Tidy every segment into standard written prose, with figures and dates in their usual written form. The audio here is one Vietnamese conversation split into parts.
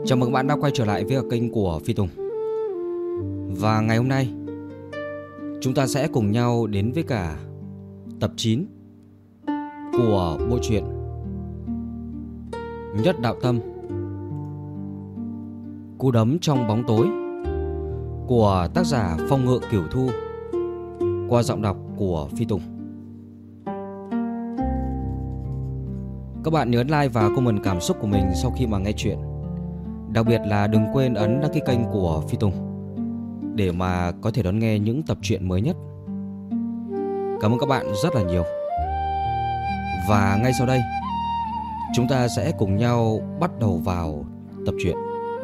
Chào mừng bạn đã quay trở lại với kênh của Phi Tùng. Và ngày hôm nay chúng ta sẽ cùng nhau đến với cả tập 9 của bộ truyện Nhất Đạo Tâm, Cú đấm trong bóng tối của tác giả Phong Ngự Cửu Thu, qua giọng đọc của Phi Tùng. Các bạn nhớ like và comment cảm xúc của mình sau khi mà nghe chuyện. Đặc biệt là đừng quên ấn đăng ký kênh của Phi Tùng để mà có thể đón nghe những tập truyện mới nhất. Cảm ơn các bạn rất là nhiều. Và ngay sau đây chúng ta sẽ cùng nhau bắt đầu vào tập truyện.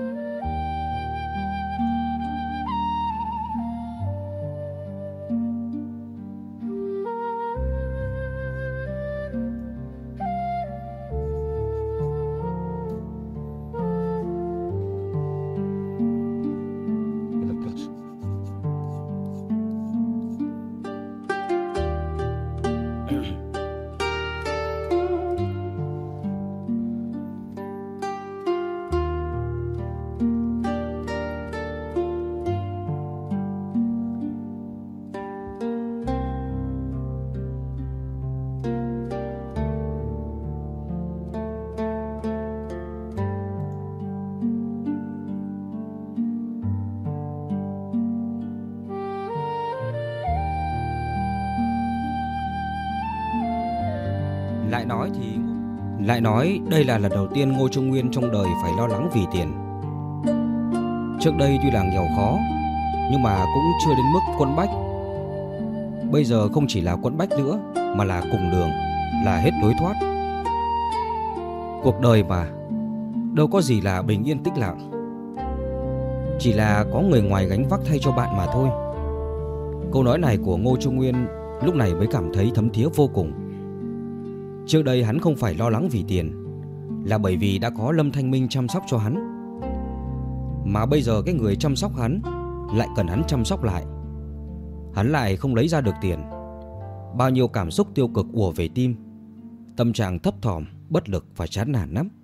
Lại nói đây là lần đầu tiên Ngô Trung Nguyên trong đời phải lo lắng vì tiền. Trước đây tuy là nghèo khó nhưng mà cũng chưa đến mức quẫn bách. Bây giờ không chỉ là quẫn bách nữa mà là cùng đường, là hết lối thoát. Cuộc đời mà đâu có gì là bình yên tĩnh lặng, chỉ là có người ngoài gánh vác thay cho bạn mà thôi. Câu nói này của Ngô Trung Nguyên lúc này mới cảm thấy thấm thía vô cùng. Trước đây hắn không phải lo lắng vì tiền, là bởi vì đã có Lâm Thanh Minh chăm sóc cho hắn. Mà bây giờ cái người chăm sóc hắn lại cần hắn chăm sóc lại. Hắn lại không lấy ra được tiền. Bao nhiêu cảm xúc tiêu cực ùa về tim, tâm trạng thấp thỏm, bất lực và chán nản lắm.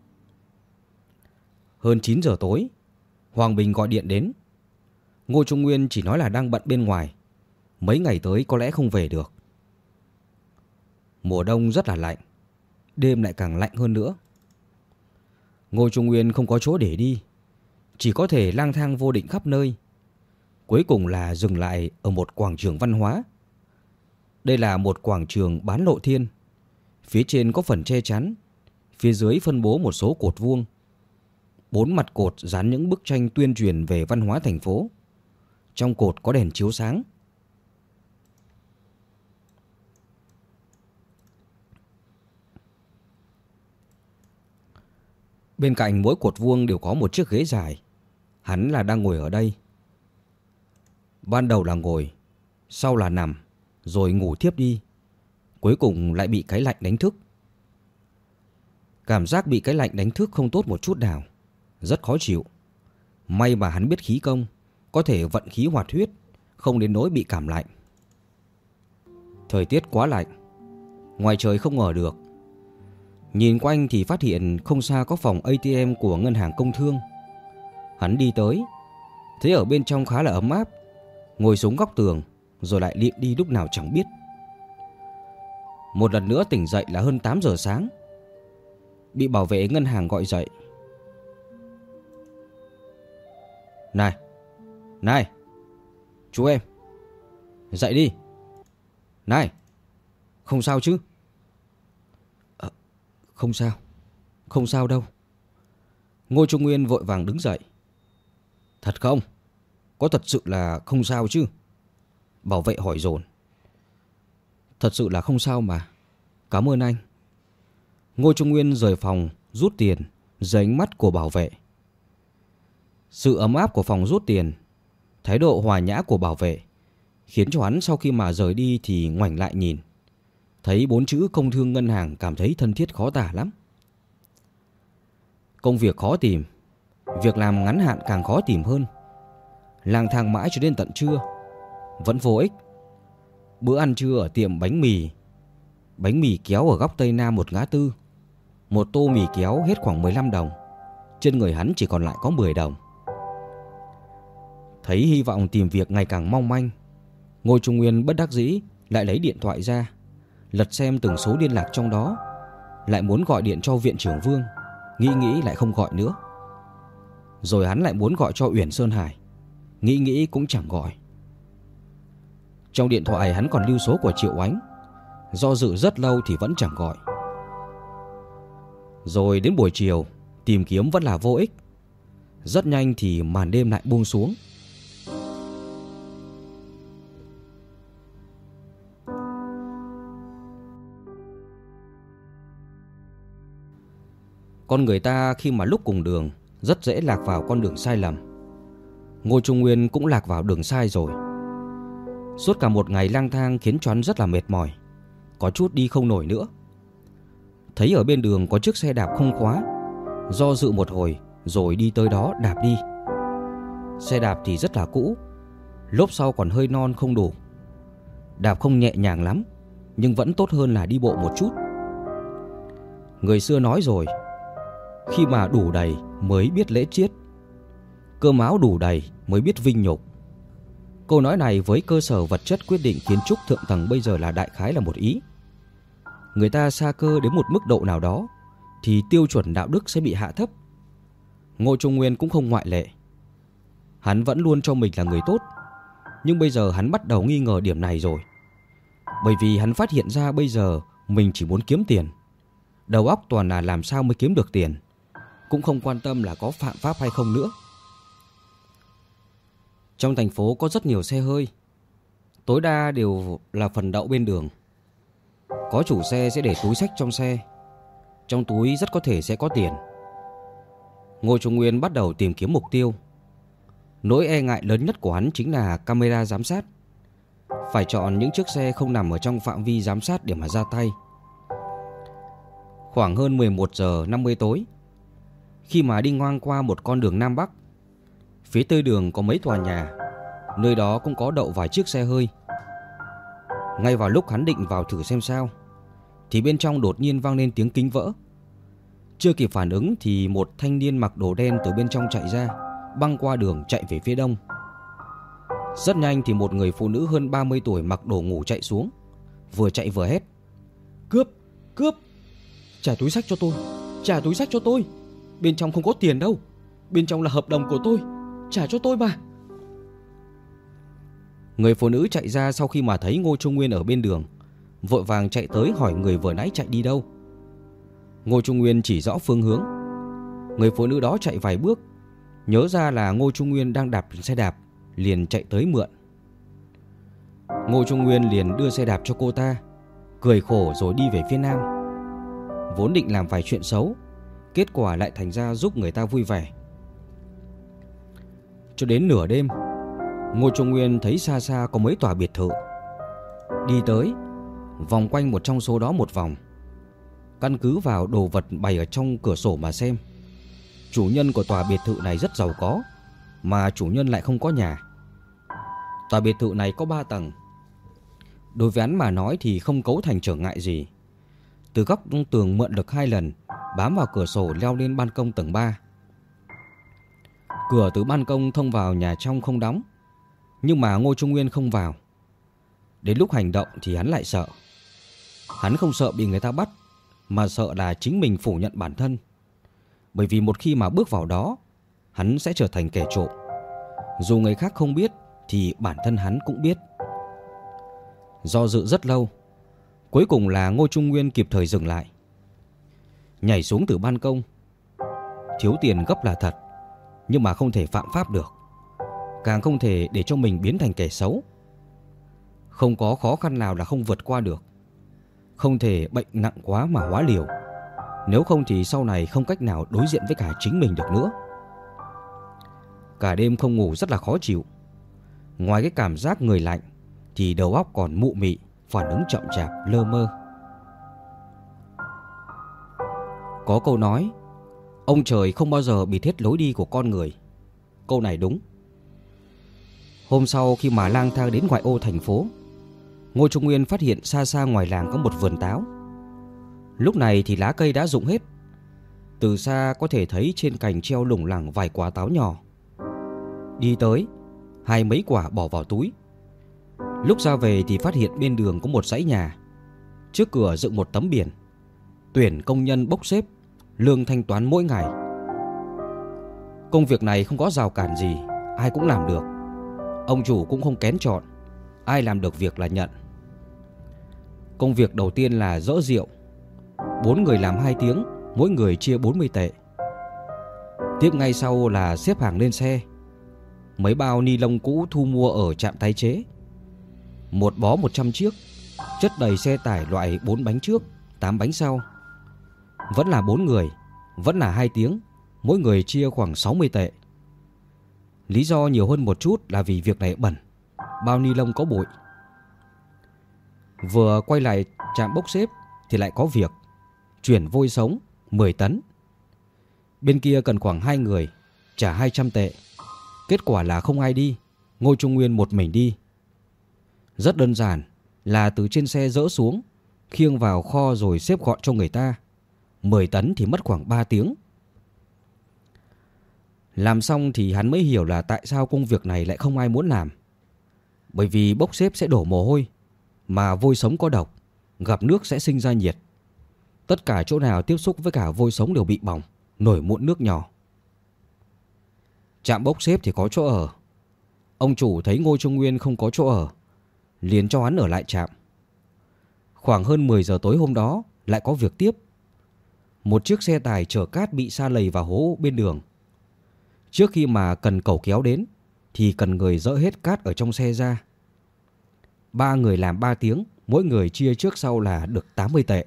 Hơn 9 giờ tối, Hoàng Bình gọi điện đến. Ngô Trung Nguyên chỉ nói là đang bận bên ngoài, mấy ngày tới có lẽ không về được. Mùa đông rất là lạnh, đêm lại càng lạnh hơn nữa. Ngô Trung Nguyên không có chỗ để đi, chỉ có thể lang thang vô định khắp nơi. Cuối cùng là dừng lại ở một quảng trường văn hóa. Đây là một quảng trường bán lộ thiên. Phía trên có phần che chắn, phía dưới phân bố một số cột vuông. 4 mặt cột dán những bức tranh tuyên truyền về văn hóa thành phố. Trong cột có đèn chiếu sáng. Bên cạnh mỗi cột vuông đều có một chiếc ghế dài. Hắn là đang ngồi ở đây. Ban đầu là ngồi, sau là nằm, rồi ngủ thiếp đi. Cuối cùng lại bị cái lạnh đánh thức. Cảm giác bị cái lạnh đánh thức không tốt một chút nào, rất khó chịu. May mà hắn biết khí công, có thể vận khí hoạt huyết, không đến nỗi bị cảm lạnh. Thời tiết quá lạnh, ngoài trời không ở được. Nhìn quanh thì phát hiện không xa có phòng ATM của Ngân hàng Công Thương. Hắn đi tới, thấy ở bên trong khá là ấm áp, ngồi xuống góc tường, rồi lại liệm đi lúc nào chẳng biết. Một lần nữa tỉnh dậy là hơn 8 giờ sáng. Bị bảo vệ ngân hàng gọi dậy. Này, chú em, dậy đi. Này, không sao chứ? Không sao đâu. Ngô Trung Nguyên vội vàng đứng dậy. Thật không? Có thật sự là không sao chứ? Bảo vệ hỏi dồn. Thật sự là không sao mà. Cảm ơn anh. Ngô Trung Nguyên rời phòng rút tiền dưới ánh mắt của bảo vệ. Sự ấm áp của phòng rút tiền, thái độ hòa nhã của bảo vệ khiến cho hắn sau khi mà rời đi thì ngoảnh lại nhìn. Thấy 4 chữ Công Thương Ngân hàng cảm thấy thân thiết khó tả lắm. Công việc khó tìm, việc làm ngắn hạn càng khó tìm hơn. Lang thang mãi cho đến tận trưa vẫn vô ích. Bữa ăn trưa ở tiệm bánh mì kéo ở góc Tây Nam một ngã tư. Một tô mì kéo hết khoảng 15 đồng. trên người hắn chỉ còn lại có 10 đồng. Thấy hy vọng tìm việc ngày càng mong manh, Ngô Trung Nguyên bất đắc dĩ lại lấy điện thoại ra, lật xem từng số liên lạc trong đó. Lại muốn gọi điện cho viện trưởng Vương, nghĩ lại không gọi nữa. Rồi hắn lại muốn gọi cho Uyển Sơn Hải, nghĩ cũng chẳng gọi. Trong điện thoại hắn còn lưu số của Triệu Ánh, do dự rất lâu thì vẫn chẳng gọi. Rồi đến buổi chiều, tìm kiếm vẫn là vô ích. Rất nhanh thì màn đêm lại buông xuống. Con người ta khi mà lúc cùng đường rất dễ lạc vào con đường sai lầm. Ngô Trung Nguyên cũng lạc vào đường sai rồi. Suốt cả một ngày lang thang khiến cho hắn rất là mệt mỏi, có chút đi không nổi nữa. Thấy ở bên đường có chiếc xe đạp không khóa, do dự một hồi rồi đi tới đó đạp đi. Xe đạp thì rất là cũ, lốp sau còn hơi non không đủ. Đạp không nhẹ nhàng lắm, nhưng vẫn tốt hơn là đi bộ một chút. Người xưa nói rồi, khi mà đủ đầy mới biết lễ chiết, cơm áo đủ đầy mới biết vinh nhục. Câu nói này với cơ sở vật chất quyết định kiến trúc thượng tầng bây giờ là đại khái là một ý. Người ta sa cơ đến một mức độ nào đó thì tiêu chuẩn đạo đức sẽ bị hạ thấp. Ngô Trung Nguyên cũng không ngoại lệ. Hắn vẫn luôn cho mình là người tốt, nhưng bây giờ hắn bắt đầu nghi ngờ điểm này rồi. Bởi vì hắn phát hiện ra bây giờ mình chỉ muốn kiếm tiền, đầu óc toàn là làm sao mới kiếm được tiền, cũng không quan tâm là có phạm pháp hay không nữa. Trong thành phố có rất nhiều xe hơi, tối đa đều là phần đậu bên đường. Có chủ xe sẽ để túi xách trong xe, trong túi rất có thể sẽ có tiền. Ngô Trung Nguyên bắt đầu tìm kiếm mục tiêu. Nỗi e ngại lớn nhất của hắn chính là camera giám sát. Phải chọn những chiếc xe không nằm ở trong phạm vi giám sát để mà ra tay. Khoảng hơn 11 giờ 50 tối, khi mà đi ngang qua một con đường Nam Bắc, phía tây đường có mấy tòa nhà, nơi đó cũng có đậu vài chiếc xe hơi. Ngay vào lúc hắn định vào thử xem sao, thì bên trong đột nhiên vang lên tiếng kính vỡ. Chưa kịp phản ứng thì một thanh niên mặc đồ đen từ bên trong chạy ra, băng qua đường chạy về phía đông. Rất nhanh thì một người phụ nữ hơn 30 tuổi mặc đồ ngủ chạy xuống, vừa chạy vừa hét: "Cướp! Cướp! Trả túi xách cho tôi! Trả túi xách cho tôi! Bên trong không có tiền đâu! Bên trong là hợp đồng của tôi! Trả cho tôi mà!" Người phụ nữ chạy ra sau khi mà thấy Ngô Trung Nguyên ở bên đường, vội vàng chạy tới hỏi người vừa nãy chạy đi đâu. Ngô Trung Nguyên chỉ rõ phương hướng. Người phụ nữ đó chạy vài bước, nhớ ra là Ngô Trung Nguyên đang đạp xe đạp, liền chạy tới mượn. Ngô Trung Nguyên liền đưa xe đạp cho cô ta, cười khổ rồi đi về phía nam. Vốn định làm vài chuyện xấu, kết quả lại thành ra giúp người ta vui vẻ. Cho đến nửa đêm, Ngô Trung Nguyên thấy xa xa có mấy tòa biệt thự. Đi tới, vòng quanh một trong số đó một vòng. Căn cứ vào đồ vật bày ở trong cửa sổ mà xem, chủ nhân của tòa biệt thự này rất giàu có, mà chủ nhân lại không có nhà. Tòa biệt thự này có 3 tầng. Đối với hắn mà nói thì không cấu thành trở ngại gì. Từ góc tường mượn lực 2 lần, bám vào cửa sổ leo lên ban công tầng 3. Cửa từ ban công thông vào nhà trong không đóng, nhưng mà Ngô Trung Nguyên không vào. Đến lúc hành động thì hắn lại sợ. Hắn không sợ bị người ta bắt, mà sợ là chính mình phủ nhận bản thân. Bởi vì một khi mà bước vào đó, hắn sẽ trở thành kẻ trộm. Dù người khác không biết thì bản thân hắn cũng biết. Do dự rất lâu, cuối cùng là Ngô Trung Nguyên kịp thời dừng lại. Nhảy xuống từ ban công. Thiếu tiền gấp là thật, nhưng mà không thể phạm pháp được, càng không thể để cho mình biến thành kẻ xấu. Không có khó khăn nào là không vượt qua được. Không thể bệnh nặng quá mà hóa liều, nếu không thì sau này không cách nào đối diện với cả chính mình được nữa. Cả đêm không ngủ rất là khó chịu. Ngoài cái cảm giác người lạnh thì đầu óc còn mụ mị, phản ứng chậm chạp, lơ mơ. Có câu nói, ông trời không bao giờ bị hết lối đi của con người. Câu này đúng. Hôm sau khi mà lang thang đến ngoại ô thành phố, Ngô Trung Nguyên phát hiện xa xa ngoài làng có một vườn táo. Lúc này thì lá cây đã rụng hết. Từ xa có thể thấy trên cành treo lủng lẳng vài quả táo nhỏ. Đi tới, hai mấy quả bỏ vào túi. Lúc ra về thì phát hiện bên đường có một dãy nhà. Trước cửa dựng một tấm biển: tuyển công nhân bốc xếp, lương thanh toán mỗi ngày. Công việc này không có rào cản gì, ai cũng làm được. Ông chủ cũng không kén chọn, ai làm được việc là nhận. Công việc đầu tiên là dỡ rượu. 4 người làm 2 tiếng, mỗi người chia 40 tệ. Tiếp ngay sau là xếp hàng lên xe. Mấy bao ni lông cũ thu mua ở trạm tái chế. Một bó 100 chiếc, chất đầy xe tải loại 4 bánh trước, 8 bánh sau. Vẫn là 4 người, vẫn là 2 tiếng, mỗi người chia khoảng 60 tệ. Lý do nhiều hơn một chút là vì việc này bẩn, bao ni lông có bụi. Vừa quay lại trạm bốc xếp thì lại có việc chuyển vôi sống 10 tấn. Bên kia cần khoảng 2 người, trả 200 tệ. Kết quả là không ai đi, Ngô Trung Nguyên một mình đi. Rất đơn giản, là từ trên xe dỡ xuống, khiêng vào kho rồi xếp gọn cho người ta. 10 tấn thì mất khoảng 3 tiếng. Làm xong thì hắn mới hiểu là tại sao công việc này lại không ai muốn làm. Bởi vì bốc xếp sẽ đổ mồ hôi, mà vôi sống có độc, gặp nước sẽ sinh ra nhiệt. Tất cả chỗ nào tiếp xúc với cả vôi sống đều bị bỏng, nổi mụn nước nhỏ. Trạm bốc xếp thì có chỗ ở. Ông chủ thấy Ngô Trung Nguyên không có chỗ ở, liền cho hắn ở lại trạm. Khoảng hơn 10 giờ tối hôm đó lại có việc tiếp. Một chiếc xe tải chở cát bị sa lầy vào hố bên đường. Trước khi mà cần cẩu kéo đến thì cần người dỡ hết cát ở trong xe ra. 3 người làm 3 tiếng, mỗi người chia trước sau là được 80 tệ.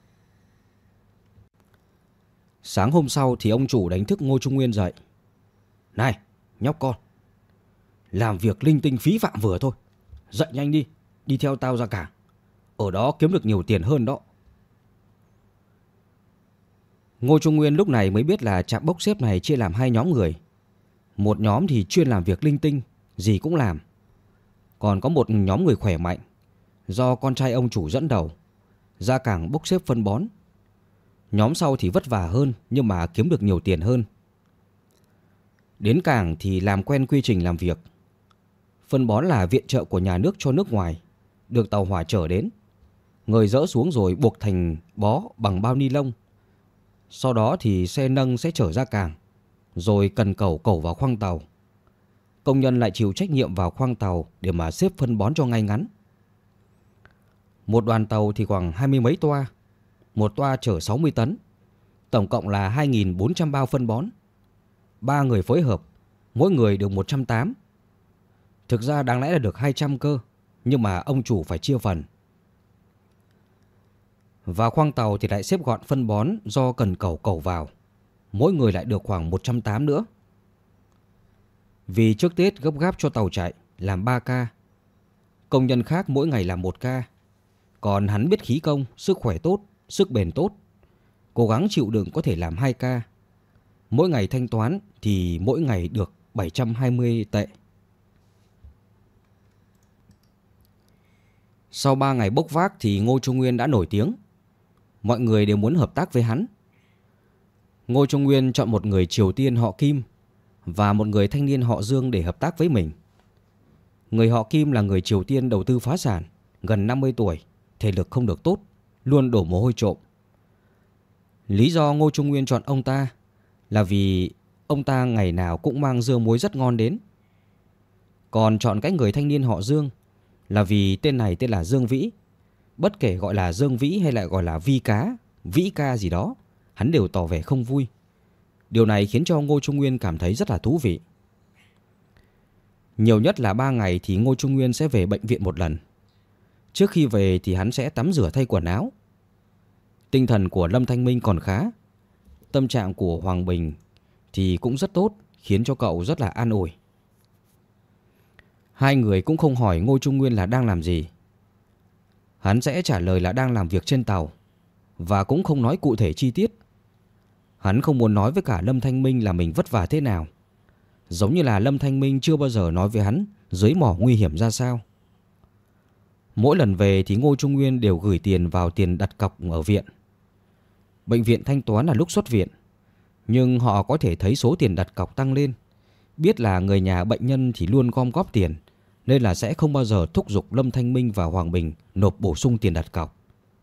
Sáng hôm sau thì ông chủ đánh thức Ngô Trung Nguyên dậy. Này, nhóc con, làm việc linh tinh phí phạm vừa thôi. Dậy nhanh đi, đi theo tao ra cảng. Ở đó kiếm được nhiều tiền hơn đó. Ngô Trung Nguyên lúc này mới biết là trạm bốc xếp này chia làm 2 nhóm người. Một nhóm thì chuyên làm việc linh tinh, gì cũng làm. Còn có một nhóm người khỏe mạnh, do con trai ông chủ dẫn đầu, ra cảng bốc xếp phân bón. Nhóm sau thì vất vả hơn nhưng mà kiếm được nhiều tiền hơn. Đến cảng thì làm quen quy trình làm việc. Phân bón là viện trợ của nhà nước cho nước ngoài, được tàu hỏa chở đến. Người dỡ xuống rồi buộc thành bó bằng bao ni lông. Sau đó thì xe nâng sẽ chở ra cảng, rồi cần cẩu vào khoang tàu. Công nhân lại chịu trách nhiệm vào khoang tàu để mà xếp phân bón cho ngay ngắn. Một đoàn tàu thì khoảng 20 mấy toa. Một toa chở 60 tấn. Tổng cộng là 2.400 bao phân bón. 3 người phối hợp, mỗi người được 180. Thực ra đáng lẽ là được 200 cơ, nhưng mà ông chủ phải chia phần. Vào khoang tàu thì lại xếp gọn phân bón do cần cẩu vào. Mỗi người lại được khoảng 180 nữa. Vì trước Tết gấp gáp cho tàu chạy, làm 3 ca. Công nhân khác mỗi ngày làm 1 ca. Còn hắn biết khí công, sức khỏe tốt, sức bền tốt, cố gắng chịu đựng có thể làm 2 ca. Mỗi ngày thanh toán thì mỗi ngày được 720 tệ. Sau 3 ngày bốc vác thì Ngô Trung Nguyên đã nổi tiếng. Mọi người đều muốn hợp tác với hắn. Ngô Trung Nguyên chọn một người Triều Tiên họ Kim và một người thanh niên họ Dương để hợp tác với mình. Người họ Kim là người Triều Tiên đầu tư phá sản, gần 50 tuổi, thể lực không được tốt, luôn đổ mồ hôi trộm. Lý do Ngô Trung Nguyên chọn ông ta là vì ông ta ngày nào cũng mang dưa muối rất ngon đến. Còn chọn cái người thanh niên họ Dương là vì tên này tên là Dương Vĩ. Bất kể gọi là Dương Vĩ hay lại gọi là Vi Cá, Vĩ Ca gì đó, hắn đều tỏ vẻ không vui. Điều này khiến cho Ngô Trung Nguyên cảm thấy rất là thú vị. Nhiều nhất là 3 ngày thì Ngô Trung Nguyên sẽ về bệnh viện một lần. Trước khi về thì hắn sẽ tắm rửa thay quần áo. Tinh thần của Lâm Thanh Minh còn khá. Tâm trạng của Hoàng Bình thì cũng rất tốt, khiến cho cậu rất là an ủi. Hai người cũng không hỏi Ngô Trung Nguyên là đang làm gì. Hắn sẽ trả lời là đang làm việc trên tàu, và cũng không nói cụ thể chi tiết. Hắn không muốn nói với cả Lâm Thanh Minh là mình vất vả thế nào, giống như là Lâm Thanh Minh chưa bao giờ nói với hắn dưới mỏ nguy hiểm ra sao. Mỗi lần về thì Ngô Trung Nguyên đều gửi tiền vào tiền đặt cọc ở viện. Bệnh viện thanh toán là lúc xuất viện, Nhưng họ có thể thấy số tiền đặt cọc tăng lên, biết là người nhà bệnh nhân thì luôn gom góp tiền, nên là sẽ không bao giờ thúc giục Lâm Thanh Minh và Hoàng Bình nộp bổ sung tiền đặt cọc.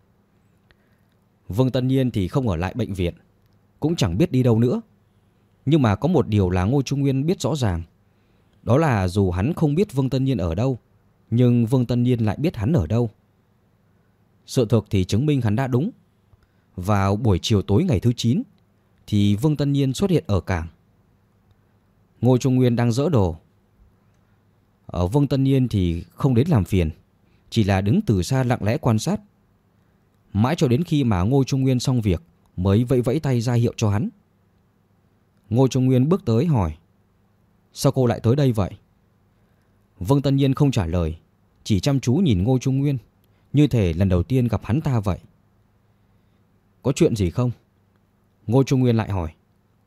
Vương Tân Nhiên thì không ở lại bệnh viện, cũng chẳng biết đi đâu nữa. Nhưng mà có một điều là Ngô Trung Nguyên biết rõ ràng. Đó là dù hắn không biết Vương Tân Nhiên ở đâu, nhưng Vương Tân Nhiên lại biết hắn ở đâu. Sự thực thì chứng minh hắn đã đúng. Vào buổi chiều tối ngày thứ 9 thì Vương Tân Nhiên xuất hiện ở cảng. Ngô Trung Nguyên đang dỡ đồ. Vương Tân Nhiên thì không đến làm phiền, chỉ là đứng từ xa lặng lẽ quan sát. Mãi cho đến khi mà Ngô Trung Nguyên xong việc mới vẫy vẫy tay ra hiệu cho hắn. Ngô Trung Nguyên bước tới hỏi: "Sao cô lại tới đây vậy?" Vương Tân Nhiên không trả lời, chỉ chăm chú nhìn Ngô Trung Nguyên, như thể lần đầu tiên gặp hắn ta vậy. "Có chuyện gì không?" Ngô Trung Nguyên lại hỏi.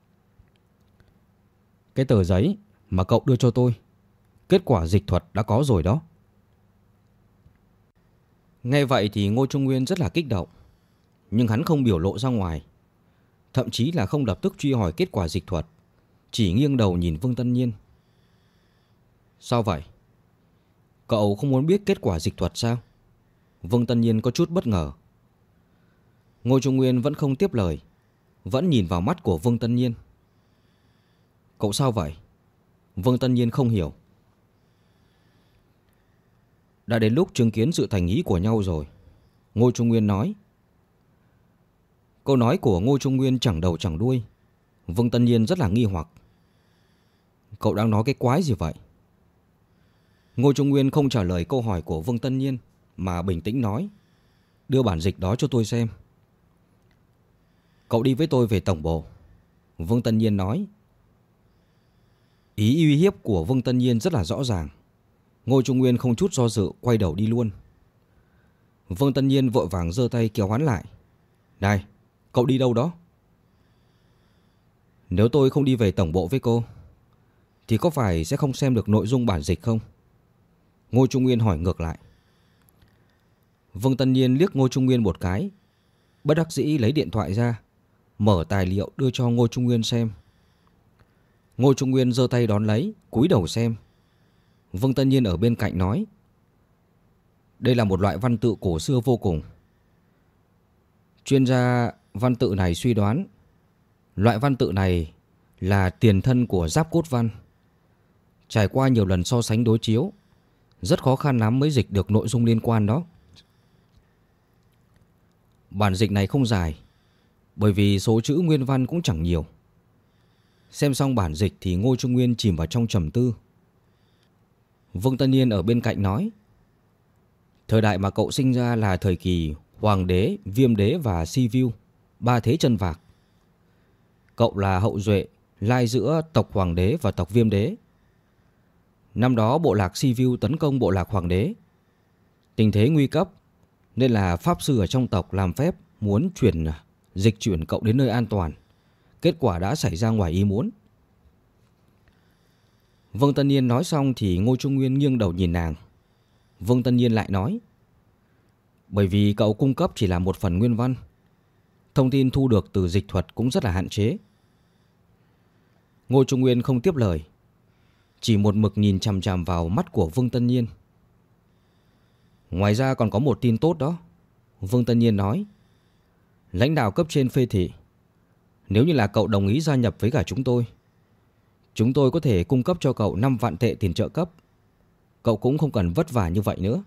"Cái tờ giấy mà cậu đưa cho tôi, kết quả dịch thuật đã có rồi đó." Nghe vậy thì Ngô Trung Nguyên rất là kích động, nhưng hắn không biểu lộ ra ngoài, thậm chí là không lập tức truy hỏi kết quả dịch thuật, chỉ nghiêng đầu nhìn Vương Tân Nhiên. "Sao vậy? Cậu không muốn biết kết quả dịch thuật sao?" Vương Tân Nhiên có chút bất ngờ. Ngô Trung Nguyên vẫn không tiếp lời, vẫn nhìn vào mắt của Vương Tân Nhiên. "Cậu sao vậy?" Vương Tân Nhiên không hiểu. "Đã đến lúc chứng kiến sự thành ý của nhau rồi," Ngô Trung Nguyên nói. Câu nói của Ngô Trung Nguyên chẳng đầu chẳng đuôi. Vương Tân Nhiên rất là nghi hoặc. "Cậu đang nói cái quái gì vậy?" Ngô Trung Nguyên không trả lời câu hỏi của Vương Tân Nhiên, mà bình tĩnh nói: "Đưa bản dịch đó cho tôi xem." "Cậu đi với tôi về tổng bộ," Vương Tân Nhiên nói. Ý uy hiếp của Vương Tân Nhiên rất là rõ ràng. Ngô Trung Nguyên không chút do dự quay đầu đi luôn. Vương Tân Nhiên vội vàng giơ tay kéo hắn lại. "Này, cậu đi đâu đó?" "Nếu tôi không đi về tổng bộ với cô thì có phải sẽ không xem được nội dung bản dịch không?" Ngô Trung Nguyên hỏi ngược lại. Vương Tân Nhiên liếc Ngô Trung Nguyên một cái, bất đắc dĩ lấy điện thoại ra, mở tài liệu đưa cho Ngô Trung Nguyên xem. Ngô Trung Nguyên giơ tay đón lấy, cúi đầu xem. Vương Tân Nhiên ở bên cạnh nói: "Đây là một loại văn tự cổ xưa vô cùng. Chuyên gia văn tự này suy đoán loại văn tự này là tiền thân của giáp cốt văn. Trải qua nhiều lần so sánh đối chiếu, rất khó khăn lắm mới dịch được nội dung liên quan đó. Bản dịch này không dài, bởi vì số chữ nguyên văn cũng chẳng nhiều." Xem xong bản dịch thì Ngô Trung Nguyên chìm vào trong trầm tư. Vương Tân Nhiên ở bên cạnh nói: "Thời đại mà cậu sinh ra là thời kỳ Hoàng đế, Viêm đế và Sibiu, ba thế chân vạc. Cậu là hậu duệ lai giữa tộc Hoàng đế và tộc Viêm đế. Năm đó bộ lạc Sibiu tấn công bộ lạc Hoàng đế. Tình thế nguy cấp nên là pháp sư ở trong tộc làm phép muốn dịch chuyển cậu đến nơi an toàn. Kết quả đã xảy ra ngoài ý muốn." Vương Tân Nhiên nói xong thì Ngô Trung Nguyên nghiêng đầu nhìn nàng. Vương Tân Nhiên lại nói: "Bởi vì cậu cung cấp chỉ là một phần nguyên văn, thông tin thu được từ dịch thuật cũng rất là hạn chế." Ngô Trung Nguyên không tiếp lời, chỉ một mực nhìn chằm chằm vào mắt của Vương Tân Nhiên. "Ngoài ra còn có một tin tốt đó," Vương Tân Nhiên nói. "Lãnh đạo cấp trên phê thị, nếu như là cậu đồng ý gia nhập với cả chúng tôi có thể cung cấp cho cậu 5 vạn tệ tiền trợ cấp. Cậu cũng không cần vất vả như vậy nữa."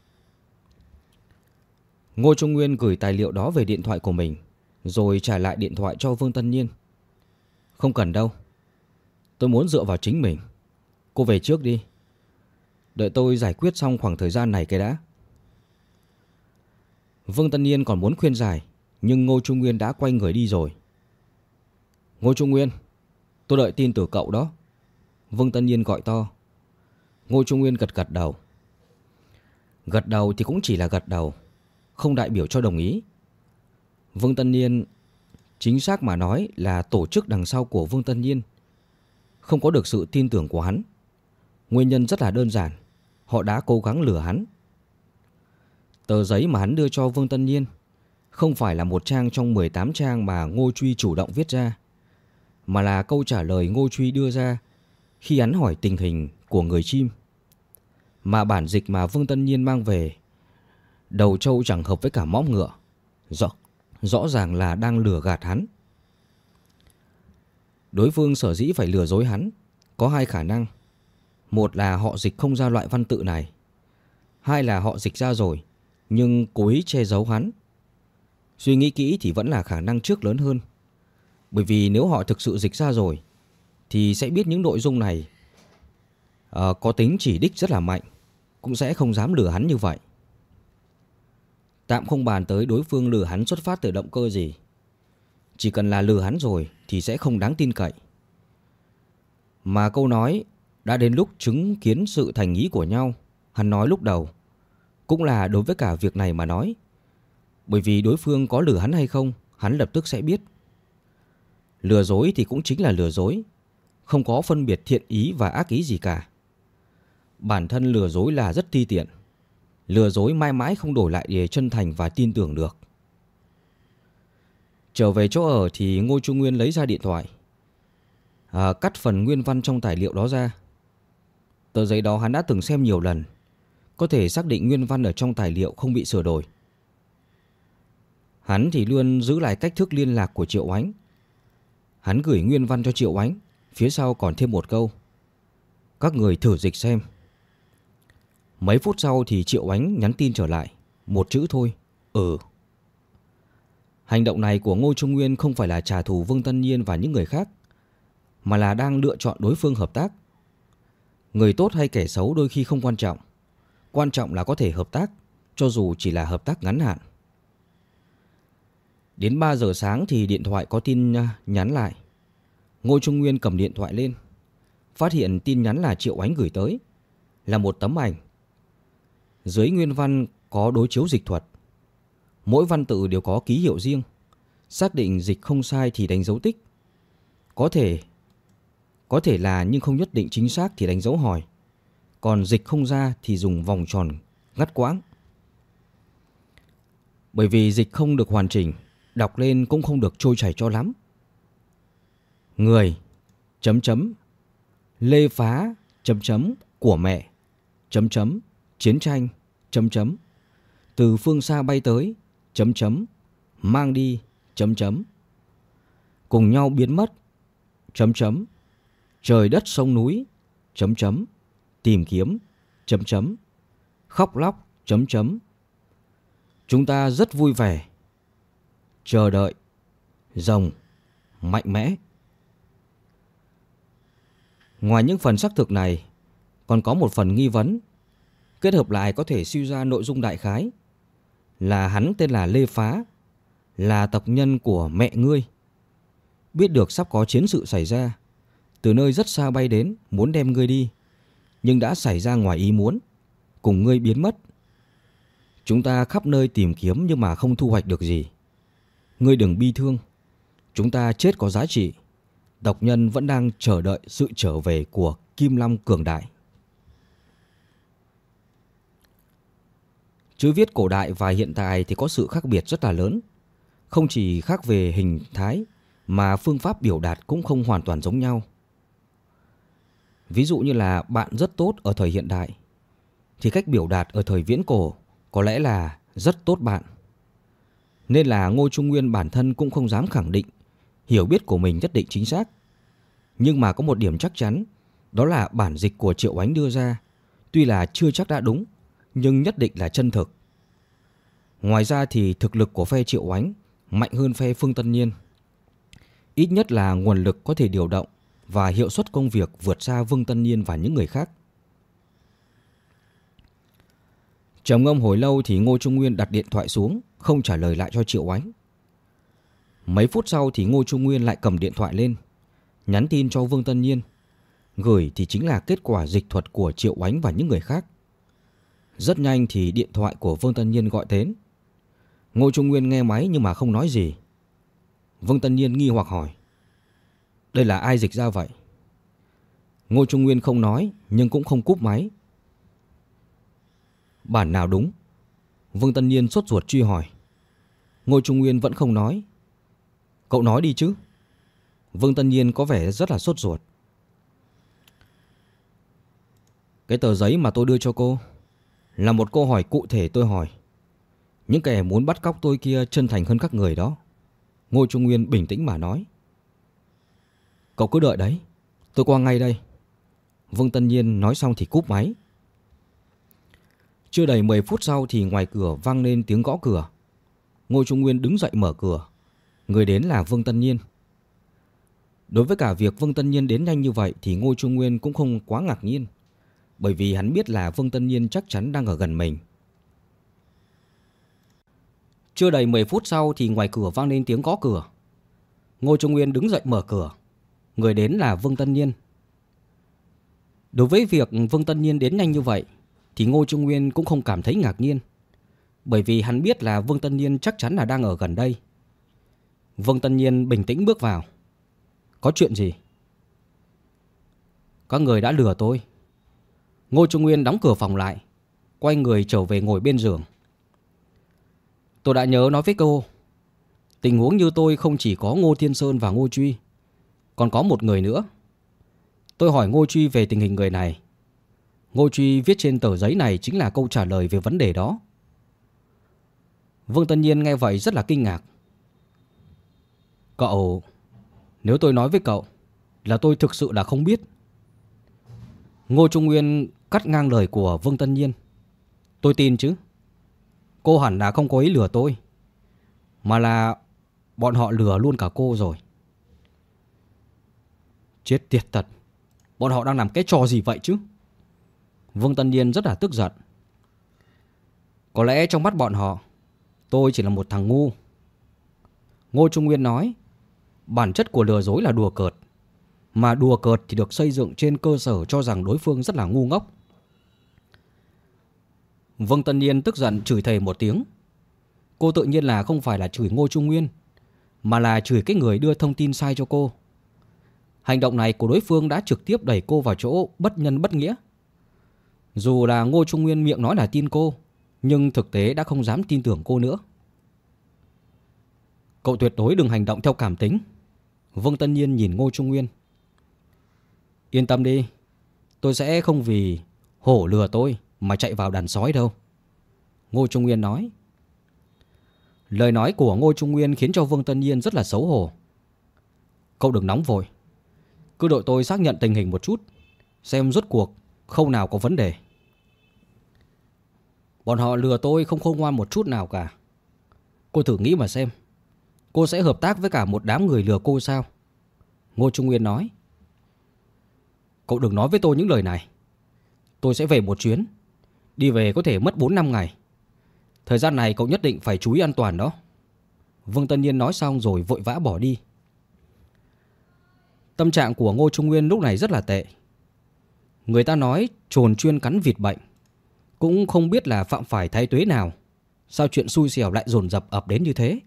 Ngô Trung Nguyên gửi tài liệu đó về điện thoại của mình, rồi trả lại điện thoại cho Vương Tân Nhiên. "Không cần đâu, tôi muốn dựa vào chính mình. Cô về trước đi, đợi tôi giải quyết xong khoảng thời gian này cái đã." Vương Tân Nhiên còn muốn khuyên giải, nhưng Ngô Trung Nguyên đã quay người đi rồi. "Ngô Trung Nguyên, tôi đợi tin từ cậu đó," Vương Tân Nhiên gọi to. Ngô Trung Nguyên gật gật đầu. Gật đầu thì cũng chỉ là gật đầu, không đại biểu cho đồng ý. Vương Tân Nhiên, chính xác mà nói là tổ chức đằng sau của Vương Tân Nhiên không có được sự tin tưởng của hắn. Nguyên nhân rất là đơn giản, họ đã cố gắng lừa hắn. Tờ giấy mà hắn đưa cho Vương Tân Nhiên không phải là một trang trong 18 trang mà Ngô Truy chủ động viết ra, mà là câu trả lời Ngô Truy đưa ra khi hắn hỏi tình hình của người chim. Mà bản dịch mà Vương Tân Nhiên mang về, đầu trâu chẳng hợp với cả mõm ngựa, rõ ràng là đang lừa gạt hắn. Đối phương sở dĩ phải lừa dối hắn có hai khả năng. Một là họ dịch không ra loại văn tự này, hai là họ dịch ra rồi nhưng cố ý che giấu hắn. Suy nghĩ kỹ thì vẫn là khả năng trước lớn hơn. Bởi vì nếu họ thực sự dịch ra rồi thì sẽ biết những nội dung này có tính chỉ đích rất là mạnh, cũng sẽ không dám lừa hắn như vậy. Tạm không bàn tới đối phương lừa hắn xuất phát từ động cơ gì, chỉ cần là lừa hắn rồi thì sẽ không đáng tin cậy. Mà câu nói đã đến lúc chứng kiến sự thành ý của nhau, hắn nói lúc đầu, cũng là đối với cả việc này mà nói. Bởi vì đối phương có lừa hắn hay không, hắn lập tức sẽ biết. Lừa dối thì cũng chính là lừa dối, không có phân biệt thiện ý và ác ý gì cả. Bản thân lừa dối là rất ti tiện. Lừa dối mãi mãi không đổi lại để chân thành và tin tưởng được. Trở về chỗ ở thì Ngô Trung Nguyên lấy ra điện thoại, cắt phần nguyên văn trong tài liệu đó ra. Tờ giấy đó hắn đã từng xem nhiều lần, có thể xác định nguyên văn ở trong tài liệu không bị sửa đổi. Hắn thì luôn giữ lại cách thức liên lạc của Triệu Ánh. Hắn gửi nguyên văn cho Triệu Ánh, phía sau còn thêm một câu: các người thử dịch xem. Mấy phút sau thì Triệu Ánh nhắn tin trở lại, một chữ thôi: ừ. Hành động này của Ngô Trung Nguyên không phải là trả thù Vương Tân Nhiên và những người khác, mà là đang lựa chọn đối phương hợp tác. Người tốt hay kẻ xấu đôi khi không quan trọng, quan trọng là có thể hợp tác, cho dù chỉ là hợp tác ngắn hạn. Đến 3 giờ sáng thì điện thoại có tin nhắn lại. Ngô Trung Nguyên cầm điện thoại lên, phát hiện tin nhắn là Triệu Ánh gửi tới, là một tấm ảnh. Dưới nguyên văn có đối chiếu dịch thuật, mỗi văn tự đều có ký hiệu riêng. Xác định dịch không sai thì đánh dấu tích. Có thể là nhưng không nhất định chính xác thì đánh dấu hỏi. Còn dịch không ra thì dùng vòng tròn ngắt quãng. Bởi vì dịch không được hoàn chỉnh, đọc lên cũng không được trôi chảy cho lắm. Người chấm chấm lê phá chấm chấm của mẹ chấm chấm chiến tranh chấm chấm từ phương xa bay tới chấm chấm mang đi chấm chấm cùng nhau biến mất chấm chấm trời đất sông núi chấm chấm tìm kiếm chấm chấm khóc lóc chấm chấm chúng ta rất vui vẻ chờ đợi rồng mạnh mẽ. Ngoài những phần xác thực này, còn có một phần nghi vấn. Kết hợp lại có thể suy ra nội dung đại khái là hắn tên là Lê Phá, là tộc nhân của mẹ ngươi. Biết được sắp có chiến sự xảy ra, từ nơi rất xa bay đến muốn đem ngươi đi, nhưng đã xảy ra ngoài ý muốn, cùng ngươi biến mất. Chúng ta khắp nơi tìm kiếm nhưng mà không thu hoạch được gì. Ngươi đừng bi thương, chúng ta chết có giá trị. Tộc nhân vẫn đang chờ đợi sự trở về của Kim Long cường đại. Chữ viết cổ đại và hiện tại thì có sự khác biệt rất là lớn. Không chỉ khác về hình thái mà phương pháp biểu đạt cũng không hoàn toàn giống nhau. Ví dụ như là bạn rất tốt ở thời hiện đại, thì cách biểu đạt ở thời viễn cổ có lẽ là rất tốt bạn. Nên là Ngô Trung Nguyên bản thân cũng không dám khẳng định hiểu biết của mình nhất định chính xác. Nhưng mà có một điểm chắc chắn, đó là bản dịch của Triệu Ánh đưa ra, tuy là chưa chắc đã đúng, nhưng nhất định là chân thực. Ngoài ra thì thực lực của phe Triệu Ánh mạnh hơn phe Phương Tân Nhiên. Ít nhất là nguồn lực có thể điều động và hiệu suất công việc vượt xa Vương Tân Nhiên và những người khác. Trầm ngâm hồi lâu thì Ngô Trung Nguyên đặt điện thoại xuống, không trả lời lại cho Triệu Ánh. Mấy phút sau thì Ngô Trung Nguyên lại cầm điện thoại lên, nhắn tin cho Vương Tân Nhiên. Gửi thì chính là kết quả dịch thuật của Triệu Ánh và những người khác. Rất nhanh thì điện thoại của Vương Tân Nhiên gọi đến. Ngô Trung Nguyên nghe máy nhưng mà không nói gì. Vương Tân Nhiên nghi hoặc hỏi: đây là ai dịch ra vậy? Ngô Trung Nguyên không nói nhưng cũng không cúp máy. Bản nào đúng? Vương Tân Nhiên sốt ruột truy hỏi. Ngô Trung Nguyên vẫn không nói. Cậu nói đi chứ. Vương Tân Nhiên có vẻ rất là sốt ruột. Cái tờ giấy mà tôi đưa cho cô là một câu hỏi cụ thể tôi hỏi. Những kẻ muốn bắt cóc tôi kia chân thành hơn các người đó. Ngô Trung Nguyên bình tĩnh mà nói. Cậu cứ đợi đấy, tôi qua ngay đây. Vương Tân Nhiên nói xong thì cúp máy. Chưa đầy 10 phút sau thì ngoài cửa vang lên tiếng gõ cửa. Ngô Trung Nguyên đứng dậy mở cửa. Người đến là Vương Tân Nhiên. Đối với cả việc Vương Tân Nhiên đến nhanh như vậy thì Ngô Trung Nguyên cũng không quá ngạc nhiên, bởi vì hắn biết là Vương Tân Nhiên chắc chắn đang ở gần mình. Chưa đầy 10 phút sau thì ngoài cửa vang lên tiếng gõ cửa. Ngô Trung Nguyên đứng dậy mở cửa. Người đến là Vương Tân Nhiên. Đối với việc Vương Tân Nhiên đến nhanh như vậy thì Ngô Trung Nguyên cũng không cảm thấy ngạc nhiên, bởi vì hắn biết là Vương Tân Nhiên chắc chắn là đang ở gần đây. Vương Tân Nhiên bình tĩnh bước vào. Có chuyện gì? Các người đã lừa tôi. Ngô Trung Nguyên đóng cửa phòng lại, quay người trở về ngồi bên giường. Tôi đã nhớ nói với cô, tình huống như tôi không chỉ có Ngô Thiên Sơn và Ngô Truy, còn có một người nữa. Tôi hỏi Ngô Truy về tình hình người này. Ngô Truy viết trên tờ giấy này chính là câu trả lời về vấn đề đó. Vương Tân Nhiên nghe vậy rất là kinh ngạc. Cậu, nếu tôi nói với cậu là tôi thực sự là không biết. Ngô Trung Nguyên cắt ngang lời của Vương Tân Nhiên. Tôi tin chứ. Cô hẳn là không có ý lừa tôi, mà là bọn họ lừa luôn cả cô rồi. Chết tiệt thật. Bọn họ đang làm cái trò gì vậy chứ? Vương Tân Nhiên rất là tức giận. Có lẽ trong mắt bọn họ tôi chỉ là một thằng ngu. Ngô Trung Nguyên nói, bản chất của lừa dối là đùa cợt, mà đùa cợt thì được xây dựng trên cơ sở cho rằng đối phương rất là ngu ngốc. Vương Tân Nhiên tức giận chửi thề một tiếng. Cô tự nhiên là không phải là chửi Ngô Trung Nguyên, mà là chửi cái người đưa thông tin sai cho cô. Hành động này của đối phương đã trực tiếp đẩy cô vào chỗ bất nhân bất nghĩa. Dù là Ngô Trung Nguyên miệng nói là tin cô, nhưng thực tế đã không dám tin tưởng cô nữa. Cậu tuyệt đối đừng hành động theo cảm tính. Vương Tân Nhiên nhìn Ngô Trung Nguyên. Yên tâm đi, tôi sẽ không vì hổ lừa tôi mà chạy vào đàn sói đâu. Ngô Trung Nguyên nói. Lời nói của Ngô Trung Nguyên khiến cho Vương Tân Nhiên rất là xấu hổ. Cậu đừng nóng vội, cứ đợi tôi xác nhận tình hình một chút, xem rốt cuộc khâu nào có vấn đề. Bọn họ lừa tôi không khôn ngoan một chút nào cả. Cô thử nghĩ mà xem, cô sẽ hợp tác với cả một đám người lừa cô sao? Ngô Trung Nguyên nói. Cậu đừng nói với tôi những lời này. Tôi sẽ về một chuyến, đi về có thể mất 4-5 ngày. Thời gian này cậu nhất định phải chú ý an toàn đó. Vương Tân Nhiên nói xong rồi vội vã bỏ đi. Tâm trạng của Ngô Trung Nguyên lúc này rất là tệ. Người ta nói trồn chuyên cắn vịt bệnh, cũng không biết là phạm phải thái tuế nào, sao chuyện xui xẻo lại dồn dập ập đến như thế.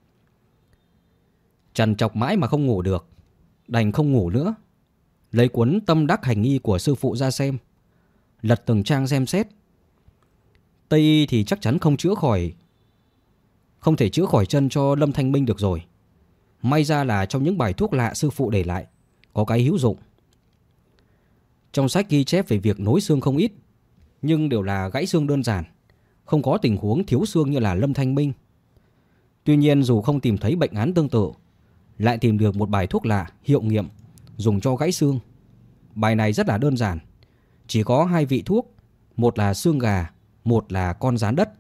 Trằn trọc mãi mà không ngủ được, đành không ngủ nữa. Lấy cuốn Tâm Đắc Hành Nghi của sư phụ ra xem, lật từng trang xem xét. Tây y thì chắc chắn không thể chữa khỏi chân cho Lâm Thanh Minh được rồi. May ra là trong những bài thuốc lạ sư phụ để lại có cái hữu dụng. Trong sách ghi chép về việc nối xương không ít, nhưng đều là gãy xương đơn giản, không có tình huống thiếu xương như là Lâm Thanh Minh. Tuy nhiên dù không tìm thấy bệnh án tương tự, lại tìm được một bài thuốc lạ hiệu nghiệm dùng cho gãy xương. Bài này rất là đơn giản, chỉ có 2 vị thuốc, một là xương gà, một là con gián đất.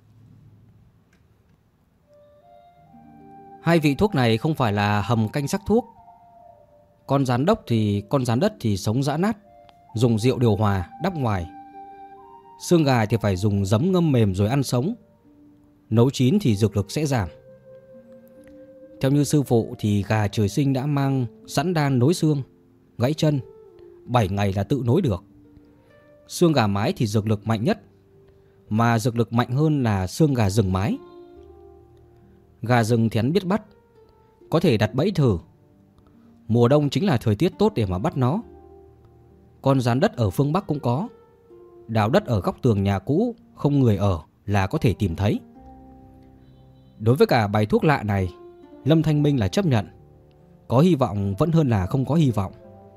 2 vị thuốc này không phải là hầm canh sắc thuốc. Con gián đất thì sống giã nát, dùng rượu điều hòa đắp ngoài. Xương gà thì phải dùng giấm ngâm mềm rồi ăn sống, nấu chín thì dược lực sẽ giảm. Theo như sư phụ thì gà trời sinh đã mang sẵn đan nối xương, gãy chân, 7 ngày là tự nối được. Xương gà mái thì dược lực mạnh nhất, mà dược lực mạnh hơn là xương gà rừng mái. Gà rừng thì hắn biết bắt, có thể đặt bẫy thử. Mùa đông chính là thời tiết tốt để mà bắt nó. Con gián đất ở phương Bắc cũng có, đào đất ở góc tường nhà cũ không người ở là có thể tìm thấy. Đối với cả bài thuốc lạ này, Lâm Thanh Minh là chấp nhận. Có hy vọng vẫn hơn là không có hy vọng.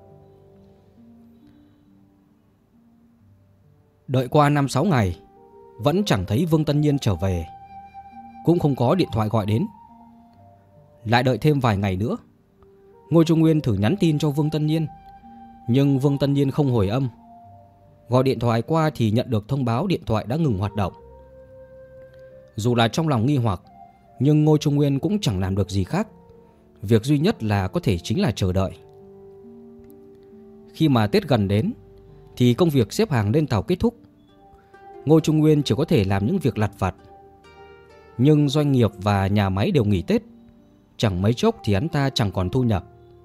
Đợi qua 5-6 ngày vẫn chẳng thấy Vương Tân Nhiên trở về, cũng không có điện thoại gọi đến. Lại đợi thêm vài ngày nữa, Ngô Trung Nguyên thử nhắn tin cho Vương Tân Nhiên, nhưng Vương Tân Nhiên không hồi âm. Gọi điện thoại qua thì nhận được thông báo điện thoại đã ngừng hoạt động. Dù là trong lòng nghi hoặc, nhưng Ngô Trung Nguyên cũng chẳng làm được gì khác. Việc duy nhất là có thể chính là chờ đợi. Khi mà Tết gần đến thì công việc xếp hàng lên tàu kết thúc. Ngô Trung Nguyên chỉ có thể làm những việc lặt vặt. Nhưng doanh nghiệp và nhà máy đều nghỉ Tết, chẳng mấy chốc thì hắn ta chẳng còn thu nhập.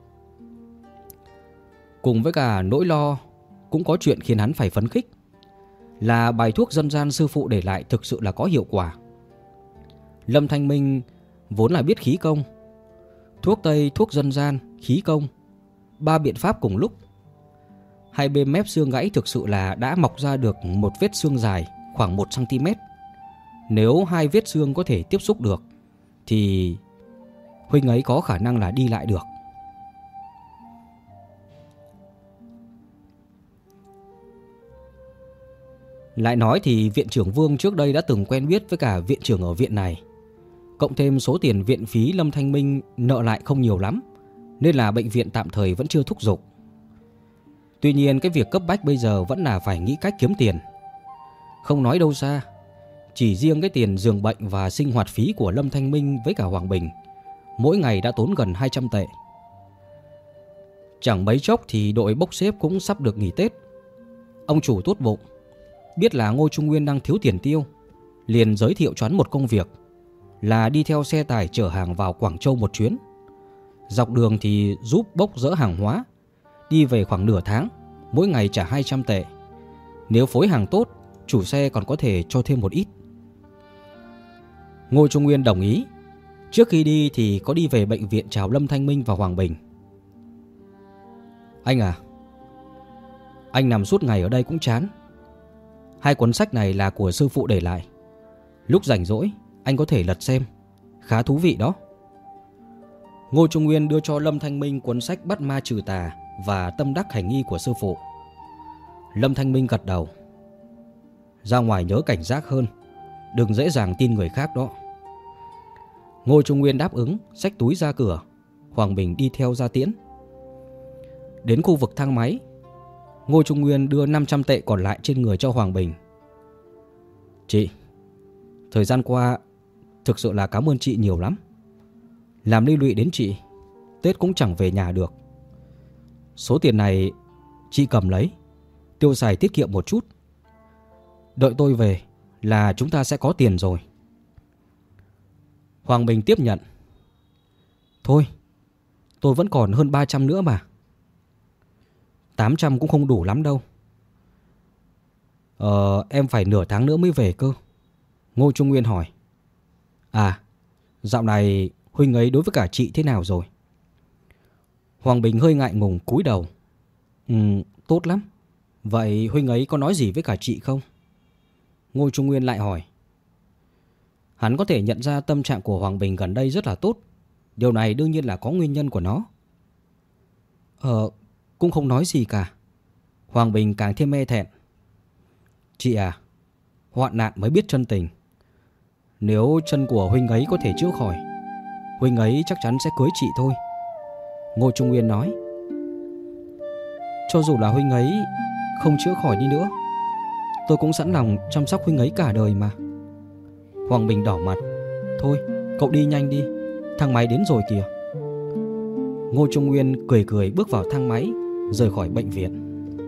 Cùng với cả nỗi lo, cũng có chuyện khiến hắn phải phấn khích, là bài thuốc dân gian sư phụ để lại thực sự là có hiệu quả. Lâm Thanh Minh vốn là biết khí công, thuốc tây, thuốc dân gian, khí công, 3 biện pháp cùng lúc. Hai bên mép xương gãy thực sự là đã mọc ra được một vết xương dài khoảng 1 cm. Nếu hai vết xương có thể tiếp xúc được thì huynh ấy có khả năng là đi lại được. Lại nói thì viện trưởng Vương trước đây đã từng quen biết với cả viện trưởng ở viện này. Cộng thêm số tiền viện phí Lâm Thanh Minh nợ lại không nhiều lắm, nên là bệnh viện tạm thời vẫn chưa thúc giục. Tuy nhiên cái việc cấp bách bây giờ vẫn là phải nghĩ cách kiếm tiền. Không nói đâu xa, chỉ riêng cái tiền giường bệnh và sinh hoạt phí của Lâm Thanh Minh với cả Hoàng Bình mỗi ngày đã tốn gần 200 tệ. Chẳng mấy chốc thì đội bốc xếp cũng sắp được nghỉ Tết. Ông chủ tốt bụng, biết là Ngô Trung Nguyên đang thiếu tiền tiêu, liền giới thiệu cho hắn một công việc là đi theo xe tải chở hàng vào Quảng Châu một chuyến. Dọc đường thì giúp bốc dỡ hàng hóa, đi về khoảng nửa tháng, mỗi ngày trả 200 tệ. Nếu phối hàng tốt, chủ xe còn có thể cho thêm một ít. Ngô Trung Nguyên đồng ý. Trước khi đi thì có đi về bệnh viện chào Lâm Thanh Minh và Hoàng Bình. Anh à, anh nằm suốt ngày ở đây cũng chán. 2 cuốn sách này là của sư phụ để lại. Lúc rảnh rỗi anh có thể lật xem, khá thú vị đó. Ngô Trung Nguyên đưa cho Lâm Thanh Minh cuốn sách Bắt Ma Trừ Tà và Tâm Đắc Hành Nghi của sư phụ. Lâm Thanh Minh gật đầu. Ra ngoài nhớ cảnh giác hơn, đừng dễ dàng tin người khác đó. Ngô Trung Nguyên đáp ứng, xách túi ra cửa. Hoàng Bình đi theo ra tiễn. Đến khu vực thang máy, Ngô Trung Nguyên đưa 500 tệ còn lại trên người cho Hoàng Bình. Chị, thời gian qua thực sự là cảm ơn chị nhiều lắm. Làm liên lụy đến chị, Tết cũng chẳng về nhà được. Số tiền này chị cầm lấy, tiêu xài tiết kiệm một chút. Đợi tôi về là chúng ta sẽ có tiền rồi. Hoàng Bình tiếp nhận. Thôi, tôi vẫn còn hơn 300 nữa mà. 800 cũng không đủ lắm đâu. Em phải nửa tháng nữa mới về cơ. Ngô Trung Nguyên hỏi. À, dạo này huynh ấy đối với cả chị thế nào rồi? Hoàng Bình hơi ngại ngùng cúi đầu. Tốt lắm. Vậy huynh ấy có nói gì với cả chị không? Ngô Trung Nguyên lại hỏi. Hắn có thể nhận ra tâm trạng của Hoàng Bình gần đây rất là tốt. Điều này đương nhiên là có nguyên nhân của nó. Cũng không nói gì cả. Hoàng Bình càng thêm e thẹn. Chị à, hoạn nạn mới biết chân tình. Nếu chân của huynh ấy có thể chữa khỏi, huynh ấy chắc chắn sẽ cưới chị thôi. Ngô Trung Nguyên nói. Cho dù là huynh ấy không chữa khỏi đi nữa, tôi cũng sẵn lòng chăm sóc huynh ấy cả đời mà. Hoàng Bình đỏ mặt. Thôi, cậu đi nhanh đi, thang máy đến rồi kìa. Ngô Trung Nguyên cười cười bước vào thang máy, rời khỏi bệnh viện.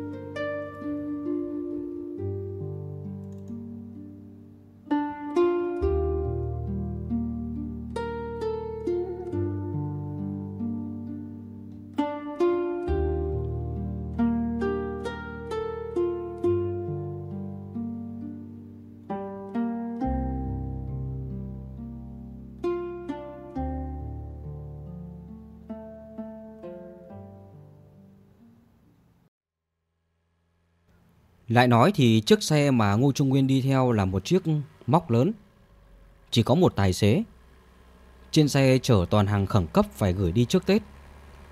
Lại nói thì chiếc xe mà Ngô Trung Nguyên đi theo là một chiếc móc lớn, chỉ có một tài xế. Trên xe chở toàn hàng khẩn cấp phải gửi đi trước Tết.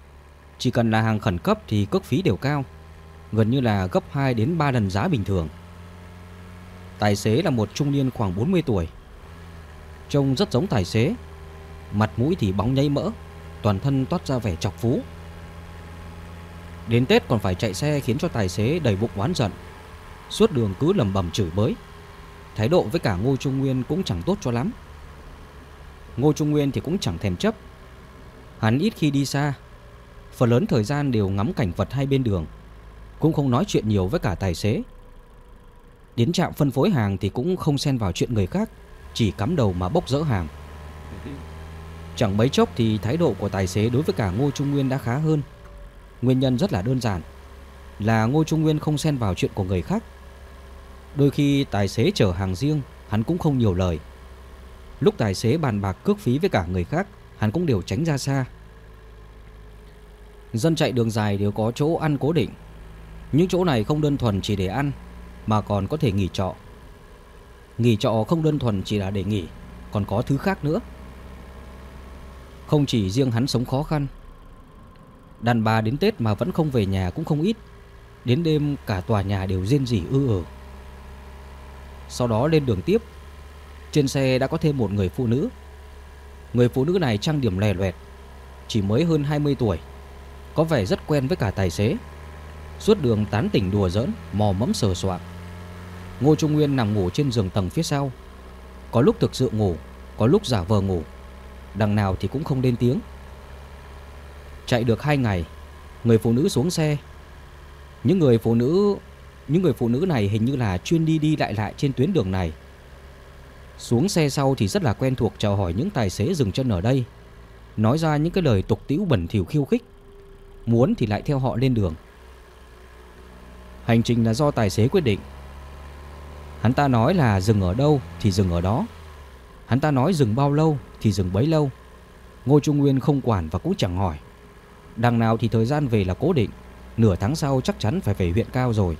Chỉ cần là hàng khẩn cấp thì cước phí đều cao, gần như là gấp 2 đến 3 lần giá bình thường. Tài xế là một trung niên khoảng 40 tuổi. Trông rất giống tài xế, mặt mũi thì bóng nhây mỡ, toàn thân toát ra vẻ trọc phú. Đến Tết còn phải chạy xe khiến cho tài xế đầy bụng oán giận, suốt đường cứ lẩm bẩm chửi bới. Thái độ với cả Ngô Trung Nguyên cũng chẳng tốt cho lắm. Ngô Trung Nguyên thì cũng chẳng thèm chấp. Hắn ít khi đi xa, phần lớn thời gian đều ngắm cảnh vật hai bên đường, cũng không nói chuyện nhiều với cả tài xế. Đến trạm phân phối hàng thì cũng không xen vào chuyện người khác, chỉ cắm đầu mà bốc dỡ hàng. Chẳng mấy chốc thì thái độ của tài xế đối với cả Ngô Trung Nguyên đã khá hơn. Nguyên nhân rất là đơn giản, là Ngô Trung Nguyên không xen vào chuyện của người khác. Đôi khi tài xế chở hàng riêng, hắn cũng không nhiều lời. Lúc tài xế bàn bạc cước phí với cả người khác, hắn cũng đều tránh ra xa. Dân chạy đường dài đều có chỗ ăn cố định. Những chỗ này không đơn thuần chỉ để ăn, mà còn có thể nghỉ trọ. Nghỉ trọ không đơn thuần chỉ là để nghỉ, còn có thứ khác nữa. Không chỉ riêng hắn sống khó khăn, đàn bà đến Tết mà vẫn không về nhà cũng không ít. Đến đêm cả tòa nhà đều rên rỉ ư ử. Sau đó lên đường tiếp. Trên xe đã có thêm một người phụ nữ. Người phụ nữ này trang điểm lòe loẹt, chỉ mới hơn 20 tuổi, có vẻ rất quen với cả tài xế. Suốt đường tán tỉnh đùa giỡn, mò mẫm sờ soạng. Ngô Trung Nguyên nằm ngủ trên giường tầng phía sau. Có lúc thực sự ngủ, có lúc giả vờ ngủ, đằng nào thì cũng không lên tiếng. Chạy được 2 ngày, người phụ nữ xuống xe. Những người phụ nữ này hình như là chuyên đi lại trên tuyến đường này. Xuống xe sau thì rất là quen thuộc chào hỏi những tài xế dừng chân ở đây, nói ra những cái lời tục tĩu bẩn thỉu khiêu khích. Muốn thì lại theo họ lên đường. Hành trình là do tài xế quyết định. Hắn ta nói là dừng ở đâu thì dừng ở đó. Hắn ta nói dừng bao lâu thì dừng bấy lâu. Ngô Trung Nguyên không quản và cũng chẳng hỏi. Đằng nào thì thời gian về là cố định, nửa tháng sau chắc chắn phải về huyện Cao rồi.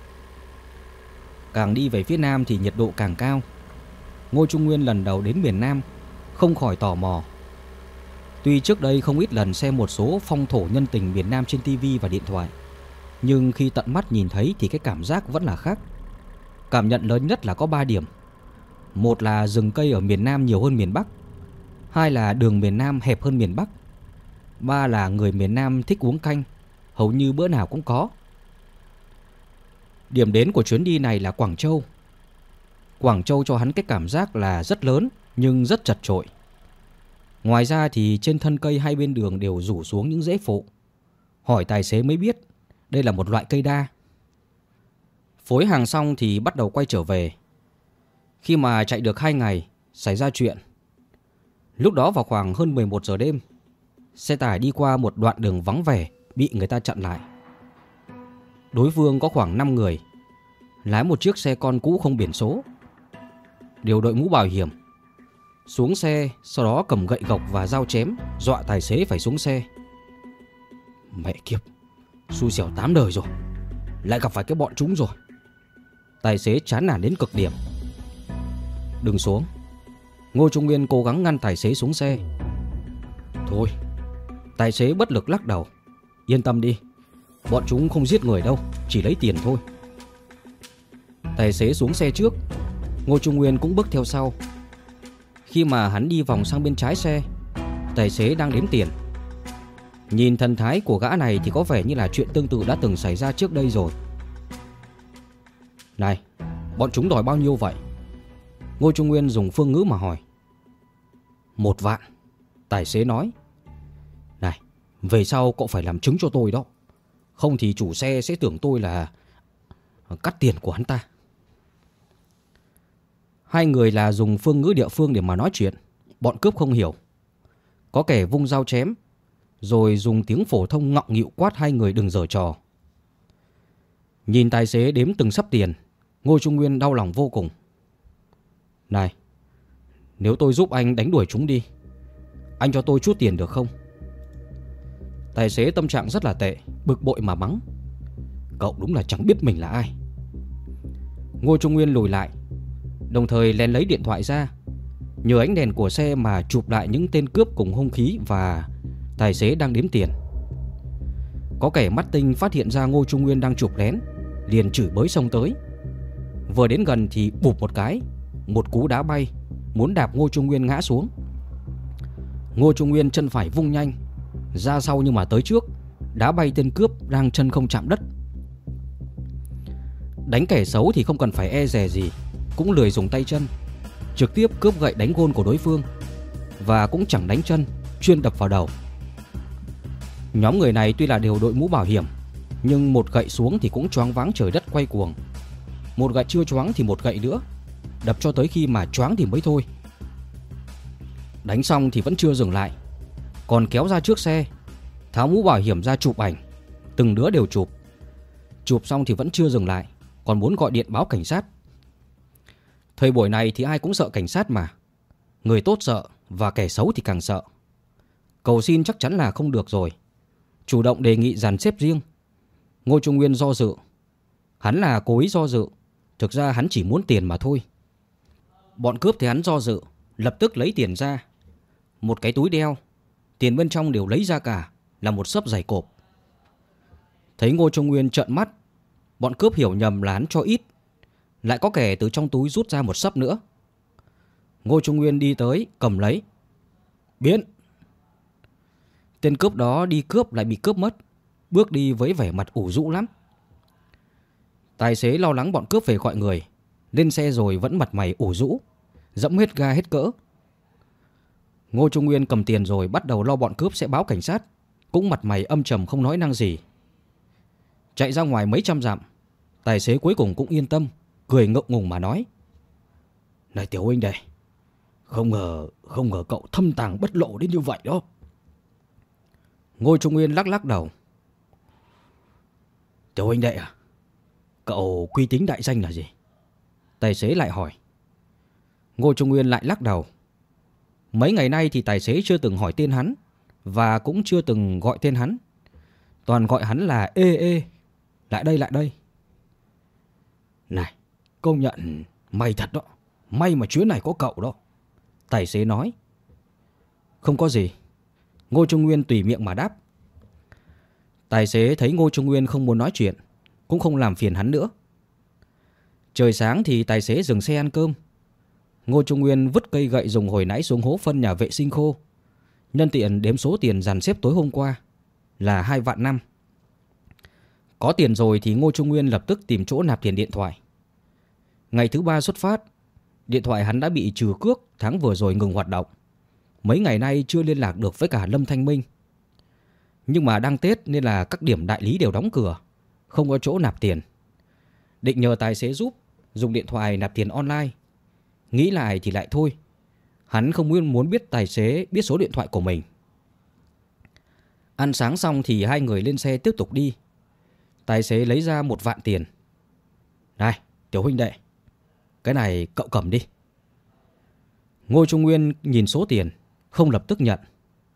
Càng đi về phía Nam thì nhiệt độ càng cao. Ngô Trung Nguyên lần đầu đến miền Nam, không khỏi tò mò. Tuy trước đây không ít lần xem một số phong thổ nhân tình miền Nam trên TV và điện thoại, nhưng khi tận mắt nhìn thấy thì cái cảm giác vẫn là khác. Cảm nhận lớn nhất là có 3 điểm. Một là rừng cây ở miền Nam nhiều hơn miền Bắc. Hai là đường miền Nam hẹp hơn miền Bắc. Ba là người miền Nam thích uống canh, hầu như bữa nào cũng có. Điểm đến của chuyến đi này là Quảng Châu. Quảng Châu cho hắn cái cảm giác là rất lớn nhưng rất chật chội. Ngoài ra thì trên thân cây hai bên đường đều rủ xuống những rễ phụ. Hỏi tài xế mới biết đây là một loại cây đa. Phối hàng xong thì bắt đầu quay trở về. Khi mà chạy được 2 ngày, xảy ra chuyện. Lúc đó vào khoảng hơn 11 giờ đêm, xe tải đi qua một đoạn đường vắng vẻ, bị người ta chặn lại. Đối phương có khoảng 5 người, lái một chiếc xe con cũ không biển số, đều đội mũ bảo hiểm. Xuống xe, sau đó cầm gậy gộc và dao chém, dọa tài xế phải xuống xe. Mẹ kiếp, xui xẻo 8 đời rồi, lại gặp phải cái bọn chúng rồi. Tài xế chán nản đến cực điểm. Đừng xuống. Ngô Trung Nguyên cố gắng ngăn tài xế xuống xe. Thôi. Tài xế bất lực lắc đầu. Yên tâm đi, bọn chúng không giết người đâu, chỉ lấy tiền thôi. Tài xế xuống xe trước, Ngô Trung Nguyên cũng bước theo sau. Khi mà hắn đi vòng sang bên trái xe, tài xế đang đếm tiền. Nhìn thần thái của gã này thì có vẻ như là chuyện tương tự đã từng xảy ra trước đây rồi. Này, bọn chúng đòi bao nhiêu vậy? Ngô Trung Nguyên dùng phương ngữ mà hỏi. 1 vạn, tài xế nói. Này, về sau cậu phải làm chứng cho tôi đó. Không thì chủ xe sẽ tưởng tôi là cắt tiền của hắn ta. Hai người là dùng phương ngữ địa phương để mà nói chuyện. Bọn cướp không hiểu. Có kẻ vung dao chém, rồi dùng tiếng phổ thông ngọng nghịu quát hai người đừng giở trò. Nhìn tài xế đếm từng sấp tiền, Ngô Trung Nguyên đau lòng vô cùng. Này, nếu tôi giúp anh đánh đuổi chúng đi, anh cho tôi chút tiền được không? Tài xế tâm trạng rất là tệ, bực bội mà mắng. Cậu đúng là chẳng biết mình là ai. Ngô Trung Nguyên lùi lại, đồng thời lén lấy điện thoại ra, nhờ ánh đèn của xe mà chụp lại những tên cướp cùng hung khí và tài xế đang đếm tiền. Có kẻ mắt tinh phát hiện ra Ngô Trung Nguyên đang chụp lén, liền chửi bới xông tới. Vừa đến gần thì bụp một cái, một cú đá bay, muốn đạp Ngô Trung Nguyên ngã xuống. Ngô Trung Nguyên chân phải vung nhanh ra sau, nhưng mà tới trước, đá bay tên cướp đang chân không chạm đất. Đánh kẻ xấu thì không cần phải e dè gì, cũng lười dùng tay chân, trực tiếp cướp gậy đánh gôn của đối phương, và cũng chẳng đánh chân, chuyên đập vào đầu. Nhóm người này tuy là đều đội mũ bảo hiểm, nhưng một gậy xuống thì cũng choáng váng trời đất quay cuồng. Một gậy chưa choáng thì một gậy nữa, đập cho tới khi mà choáng thì mới thôi. Đánh xong thì vẫn chưa dừng lại, còn kéo ra trước xe, tháo mũ bảo hiểm ra chụp ảnh. Từng đứa đều chụp. Chụp xong thì vẫn chưa dừng lại, còn muốn gọi điện báo cảnh sát. Thời buổi này thì ai cũng sợ cảnh sát mà. Người tốt sợ và kẻ xấu thì càng sợ. Cầu xin chắc chắn là không được rồi, chủ động đề nghị dàn xếp riêng. Ngô Trung Nguyên do dự. Hắn là cố ý do dự, thực ra hắn chỉ muốn tiền mà thôi. Bọn cướp thì hắn do dự, lập tức lấy tiền ra. Một cái túi đeo, tiền bên trong đều lấy ra cả, là một xấp giày cộp. Thấy Ngô Trung Nguyên trợn mắt, bọn cướp hiểu nhầm là hắn cho ít. Lại có kẻ từ trong túi rút ra một xấp nữa. Ngô Trung Nguyên đi tới cầm lấy. Biến! Tên cướp đó đi cướp lại bị cướp mất, bước đi với vẻ mặt ủ rũ lắm. Tài xế lo lắng bọn cướp về gọi người, lên xe rồi vẫn mặt mày ủ rũ, dẫm hết ga hết cỡ. Ngô Trung Nguyên cầm tiền rồi bắt đầu lo bọn cướp sẽ báo cảnh sát, cũng mặt mày âm trầm không nói năng gì. Chạy ra ngoài mấy trăm dặm, tài xế cuối cùng cũng yên tâm, cười ngượng ngùng mà nói: Này Tiểu huynh đây, không ngờ cậu thâm tàng bất lộ đến như vậy đó. Ngô Trung Nguyên lắc lắc đầu. Tiểu huynh đệ à, cậu quy tính đại danh là gì? Tài xế lại hỏi. Ngô Trung Nguyên lại lắc đầu. Mấy ngày nay thì tài xế chưa từng hỏi tên hắn, và cũng chưa từng gọi tên hắn, toàn gọi hắn là ê, lại đây. Này, công nhận may thật đó, may mà chuyến này có cậu đó. Tài xế nói. Không có gì, Ngô Trung Nguyên tùy miệng mà đáp. Tài xế thấy Ngô Trung Nguyên không muốn nói chuyện, cũng không làm phiền hắn nữa. Trời sáng thì tài xế dừng xe ăn cơm. Ngô Trung Nguyên vứt cây gậy dùng hồi nãy xuống hố phân nhà vệ sinh khô, nhân tiện đếm số tiền dàn xếp tối hôm qua là 2,5 vạn. Có tiền rồi thì Ngô Trung Nguyên lập tức tìm chỗ nạp tiền điện thoại. Ngày thứ 3 xuất phát, điện thoại hắn đã bị trừ cước, tháng vừa rồi ngừng hoạt động. Mấy ngày nay chưa liên lạc được với cả Lâm Thanh Minh. Nhưng mà đang Tết nên là các điểm đại lý đều đóng cửa, không có chỗ nạp tiền. Định nhờ tài xế giúp dùng điện thoại nạp tiền online. Nghĩ lại thì lại thôi, hắn không muốn biết tài xế biết số điện thoại của mình. Ăn sáng xong thì hai người lên xe tiếp tục đi. Tài xế lấy ra 1 vạn tiền. Này Tiểu huynh đệ, cái này cậu cầm đi. Ngô Trung Nguyên nhìn số tiền, không lập tức nhận.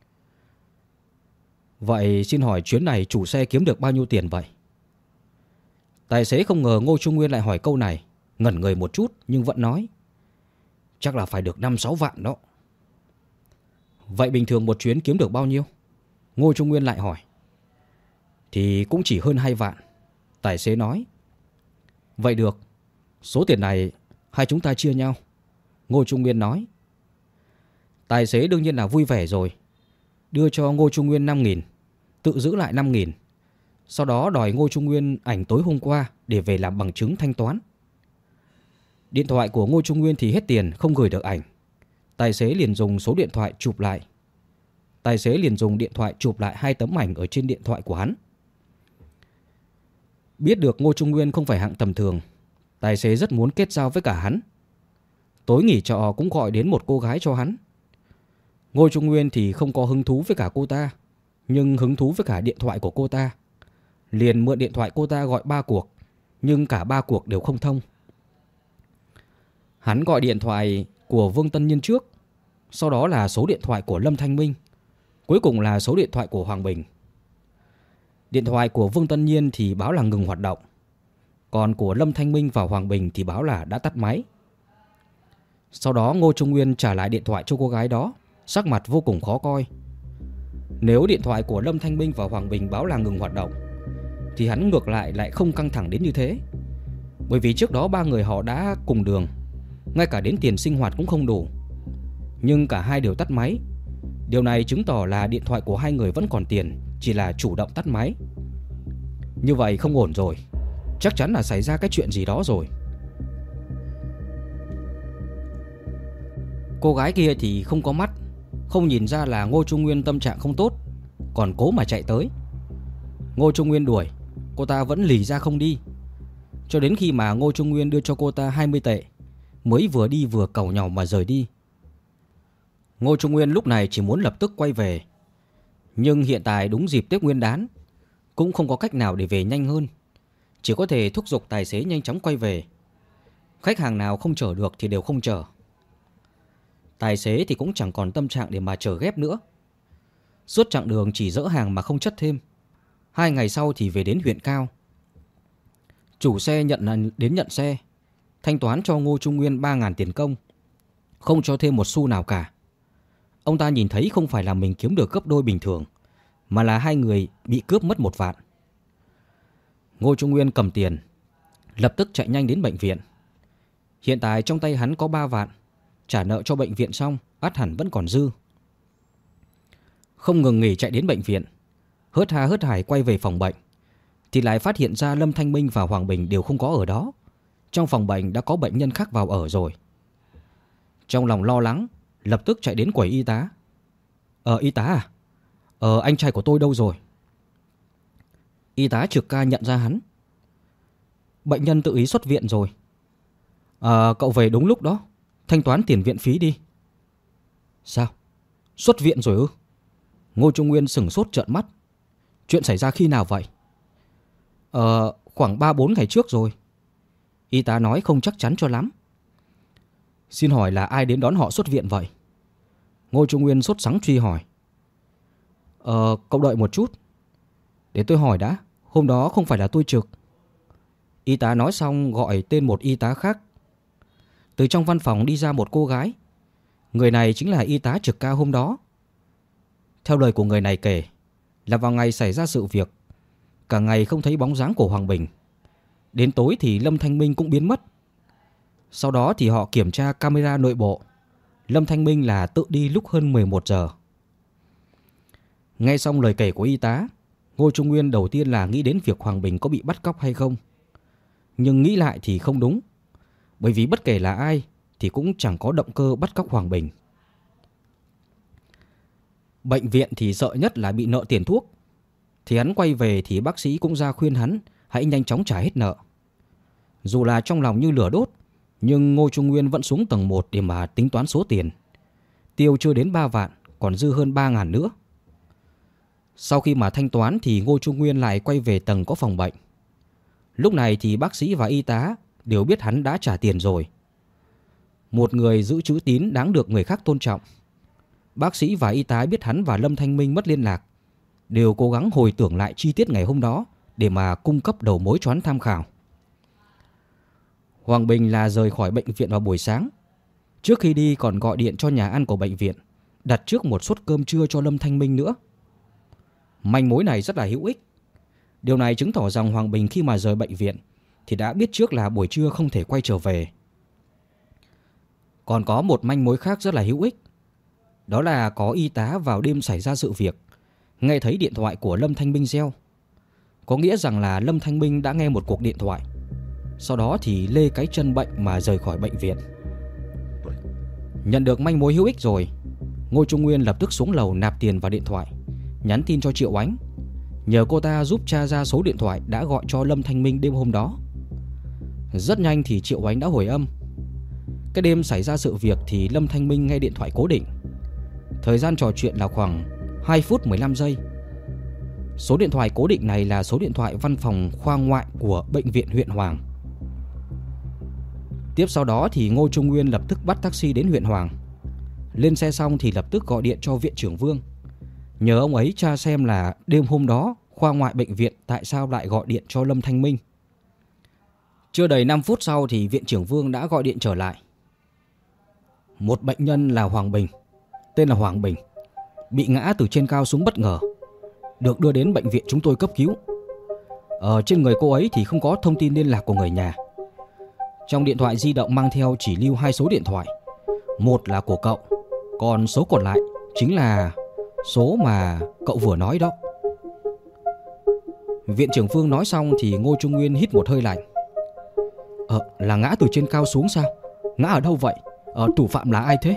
Vậy xin hỏi chuyến này chủ xe kiếm được bao nhiêu tiền vậy? Tài xế không ngờ Ngô Trung Nguyên lại hỏi câu này, ngẩn người một chút nhưng vẫn nói: Chắc là phải được 5-6 vạn đó. Vậy bình thường một chuyến kiếm được bao nhiêu? Ngô Trung Nguyên lại hỏi. Thì cũng chỉ hơn 2 vạn. Tài xế nói. Vậy được, số tiền này hai chúng ta chia nhau. Ngô Trung Nguyên nói. Tài xế đương nhiên là vui vẻ rồi, đưa cho Ngô Trung Nguyên 5.000, tự giữ lại 5.000. Sau đó đòi Ngô Trung Nguyên ảnh tối hôm qua để về làm bằng chứng thanh toán. Điện thoại của Ngô Trung Nguyên thì hết tiền, không gửi được ảnh. Tài xế liền dùng số điện thoại chụp lại. Tài xế liền dùng điện thoại chụp lại 2 tấm ảnh ở trên điện thoại của hắn. Biết được Ngô Trung Nguyên không phải hạng tầm thường, tài xế rất muốn kết giao với cả hắn. Tối nghỉ trọ cũng gọi đến một cô gái cho hắn. Ngô Trung Nguyên thì không có hứng thú với cả cô ta, nhưng hứng thú với cả điện thoại của cô ta. Liền mượn điện thoại cô ta gọi 3 cuộc, nhưng cả 3 cuộc đều không thông. Hắn gọi điện thoại của Vương Tân Nhiên trước, sau đó là số điện thoại của Lâm Thanh Minh, cuối cùng là số điện thoại của Hoàng Bình. Điện thoại của Vương Tân Nhiên thì báo là ngừng hoạt động, còn của Lâm Thanh Minh và Hoàng Bình thì báo là đã tắt máy. Sau đó Ngô Trung Nguyên trả lại điện thoại cho cô gái đó, sắc mặt vô cùng khó coi. Nếu điện thoại của Lâm Thanh Minh và Hoàng Bình báo là ngừng hoạt động thì hắn ngược lại không căng thẳng đến như thế. Bởi vì trước đó ba người họ đã cùng đường, ngay cả đến tiền sinh hoạt cũng không đủ. Nhưng cả hai đều tắt máy. Điều này chứng tỏ là điện thoại của hai người vẫn còn tiền, chỉ là chủ động tắt máy. Như vậy không ổn rồi, chắc chắn là xảy ra cái chuyện gì đó rồi. Cô gái kia thì không có mắt, không nhìn ra là Ngô Trung Nguyên tâm trạng không tốt, còn cố mà chạy tới. Ngô Trung Nguyên đuổi, cô ta vẫn lì ra không đi, cho đến khi mà Ngô Trung Nguyên đưa cho cô ta 20 tệ, mới vừa đi vừa càu nhàu mà rời đi. Ngô Trung Nguyên lúc này chỉ muốn lập tức quay về, nhưng hiện tại đúng dịp Tết Nguyên đán, cũng không có cách nào để về nhanh hơn, chỉ có thể thúc giục tài xế nhanh chóng quay về. Khách hàng nào không chở được thì đều không chở. Tài xế thì cũng chẳng còn tâm trạng để mà chở ghép nữa. Suốt chặng đường chỉ dỡ hàng mà không chất thêm. 2 ngày sau thì về đến huyện Cao. Chủ xe đến nhận xe, thanh toán cho Ngô Trung Nguyên 3.000 tiền công, không cho thêm một xu nào cả. Ông ta nhìn thấy không phải là mình kiếm được gấp đôi bình thường, mà là hai người bị cướp mất 1 vạn. Ngô Trung Nguyên cầm tiền, lập tức chạy nhanh đến bệnh viện. Hiện tại trong tay hắn có 3 vạn, trả nợ cho bệnh viện xong, ắt hẳn vẫn còn dư. Không ngừng nghỉ chạy đến bệnh viện, hớt ha hớt hải quay về phòng bệnh, thì lại phát hiện ra Lâm Thanh Minh và Hoàng Bình đều không có ở đó. Trong phòng bệnh đã có bệnh nhân khác vào ở rồi. Trong lòng lo lắng, lập tức chạy đến quầy y tá. Y tá à? Anh trai của tôi đâu rồi? Y tá trực ca nhận ra hắn. Bệnh nhân tự ý xuất viện rồi. Cậu về đúng lúc đó, thanh toán tiền viện phí đi. Sao? Xuất viện rồi ư? Ngô Trung Nguyên sửng sốt trợn mắt. Chuyện xảy ra khi nào vậy? Khoảng 3-4 ngày trước rồi. Y tá nói không chắc chắn cho lắm. Xin hỏi là ai đến đón họ xuất viện vậy? Ngô Trung Nguyên sốt sắng truy hỏi. Cậu đợi một chút, để tôi hỏi đã. Hôm đó không phải là tôi trực. Y tá nói xong gọi tên một y tá khác. Từ trong văn phòng đi ra một cô gái. Người này chính là y tá trực ca hôm đó. Theo lời của người này kể, là vào ngày xảy ra sự việc, cả ngày không thấy bóng dáng của Hoàng Bình. Đến tối thì Lâm Thanh Minh cũng biến mất. Sau đó thì họ kiểm tra camera nội bộ. Lâm Thanh Minh là tự đi lúc hơn 11 giờ. Nghe xong lời kể của y tá, Ngô Trung Nguyên đầu tiên là nghĩ đến việc Hoàng Bình có bị bắt cóc hay không. Nhưng nghĩ lại thì không đúng, bởi vì bất kể là ai thì cũng chẳng có động cơ bắt cóc Hoàng Bình. Bệnh viện thì sợ nhất là bị nợ tiền thuốc. Thì hắn quay về thì bác sĩ cũng ra khuyên hắn hãy nhanh chóng trả hết nợ. Dù là trong lòng như lửa đốt, nhưng Ngô Trung Nguyên vẫn xuống tầng 1 để mà tính toán số tiền. Tiêu chưa đến 3 vạn, còn dư hơn 3.000 nữa. Sau khi mà thanh toán thì Ngô Trung Nguyên lại quay về tầng có phòng bệnh. Lúc này thì bác sĩ và y tá đều biết hắn đã trả tiền rồi. Một người giữ chữ tín đáng được người khác tôn trọng. Bác sĩ và y tá biết hắn và Lâm Thanh Minh mất liên lạc, đều cố gắng hồi tưởng lại chi tiết ngày hôm đó để mà cung cấp đầu mối cho hắn tham khảo. Hoàng Bình là rời khỏi bệnh viện vào buổi sáng. Trước khi đi còn gọi điện cho nhà ăn của bệnh viện, đặt trước một suất cơm trưa cho Lâm Thanh Minh nữa. Manh mối này rất là hữu ích. Điều này chứng tỏ rằng Hoàng Bình khi mà rời bệnh viện thì đã biết trước là buổi trưa không thể quay trở về. Còn có một manh mối khác rất là hữu ích. Đó là có y tá vào đêm xảy ra sự việc nghe thấy điện thoại của Lâm Thanh Minh reo. Có nghĩa rằng là Lâm Thanh Minh đã nghe một cuộc điện thoại, sau đó thì lê cái chân bệnh mà rời khỏi bệnh viện. Nhận được manh mối hữu ích rồi, Ngô Trung Nguyên lập tức xuống lầu nạp tiền vào điện thoại, nhắn tin cho Triệu Ánh, nhờ cô ta giúp tra ra số điện thoại đã gọi cho Lâm Thanh Minh đêm hôm đó. Rất nhanh thì Triệu Ánh đã hồi âm. Cái đêm xảy ra sự việc thì Lâm Thanh Minh nghe điện thoại cố định. Thời gian trò chuyện là khoảng 2 phút 15 giây. Số điện thoại cố định này là số điện thoại văn phòng khoa ngoại của bệnh viện huyện Hoàng. Tiếp sau đó thì Ngô Trung Nguyên lập tức bắt taxi đến huyện Hoàng. Lên xe xong thì lập tức gọi điện cho viện trưởng Vương, nhờ ông ấy tra xem là đêm hôm đó khoa ngoại bệnh viện tại sao lại gọi điện cho Lâm Thanh Minh. Chưa đầy 5 phút sau thì viện trưởng Vương đã gọi điện trở lại. Một bệnh nhân là Hoàng Bình, tên là Hoàng Bình, bị ngã từ trên cao xuống bất ngờ, được đưa đến bệnh viện chúng tôi cấp cứu. Trên người cô ấy thì không có thông tin liên lạc của người nhà. Trong điện thoại di động mang theo chỉ lưu 2 số điện thoại. Một là của cậu, còn số còn lại chính là số mà cậu vừa nói đó. Viện trưởng Phương nói xong thì Ngô Trung Nguyên hít một hơi lạnh. Là ngã từ trên cao xuống sao? Ngã ở đâu vậy? Thủ phạm là ai thế?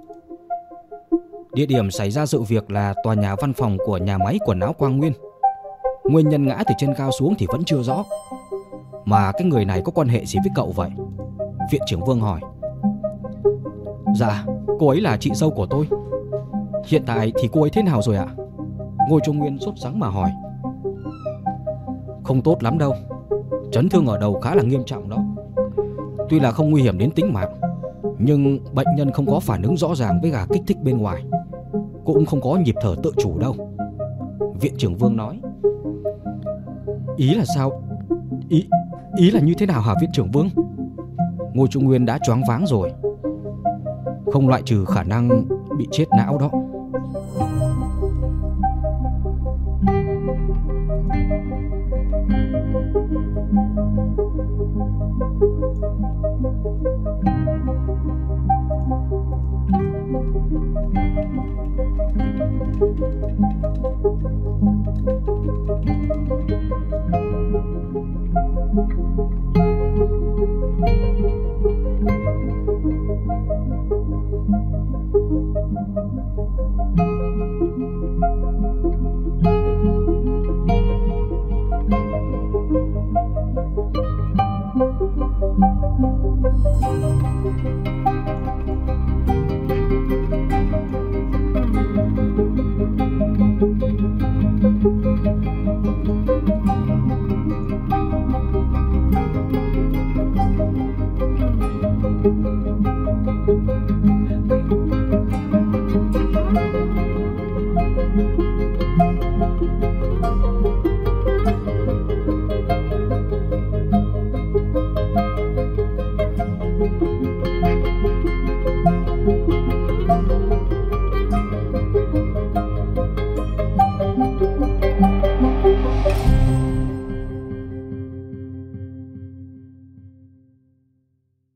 Địa điểm xảy ra sự việc là tòa nhà văn phòng của nhà máy quần áo Quang Nguyên. Nguyên nhân ngã từ trên cao xuống thì vẫn chưa rõ. Mà cái người này có quan hệ gì với cậu vậy? Viện trưởng Vương hỏi. Dạ, cô ấy là chị dâu của tôi. Hiện tại thì cô ấy thế nào rồi ạ? Ngô Trung Nguyên sốt sắng mà hỏi. Không tốt lắm đâu. Chấn thương ở đầu khá là nghiêm trọng đó. Tuy là không nguy hiểm đến tính mạng, nhưng bệnh nhân không có phản ứng rõ ràng với cả kích thích bên ngoài, cũng không có nhịp thở tự chủ đâu. Viện trưởng Vương nói. Ý là sao? Ý là như thế nào hả viện trưởng Vương? Ngô Trung Nguyên đã choáng váng rồi. Không loại trừ khả năng bị chết não đó.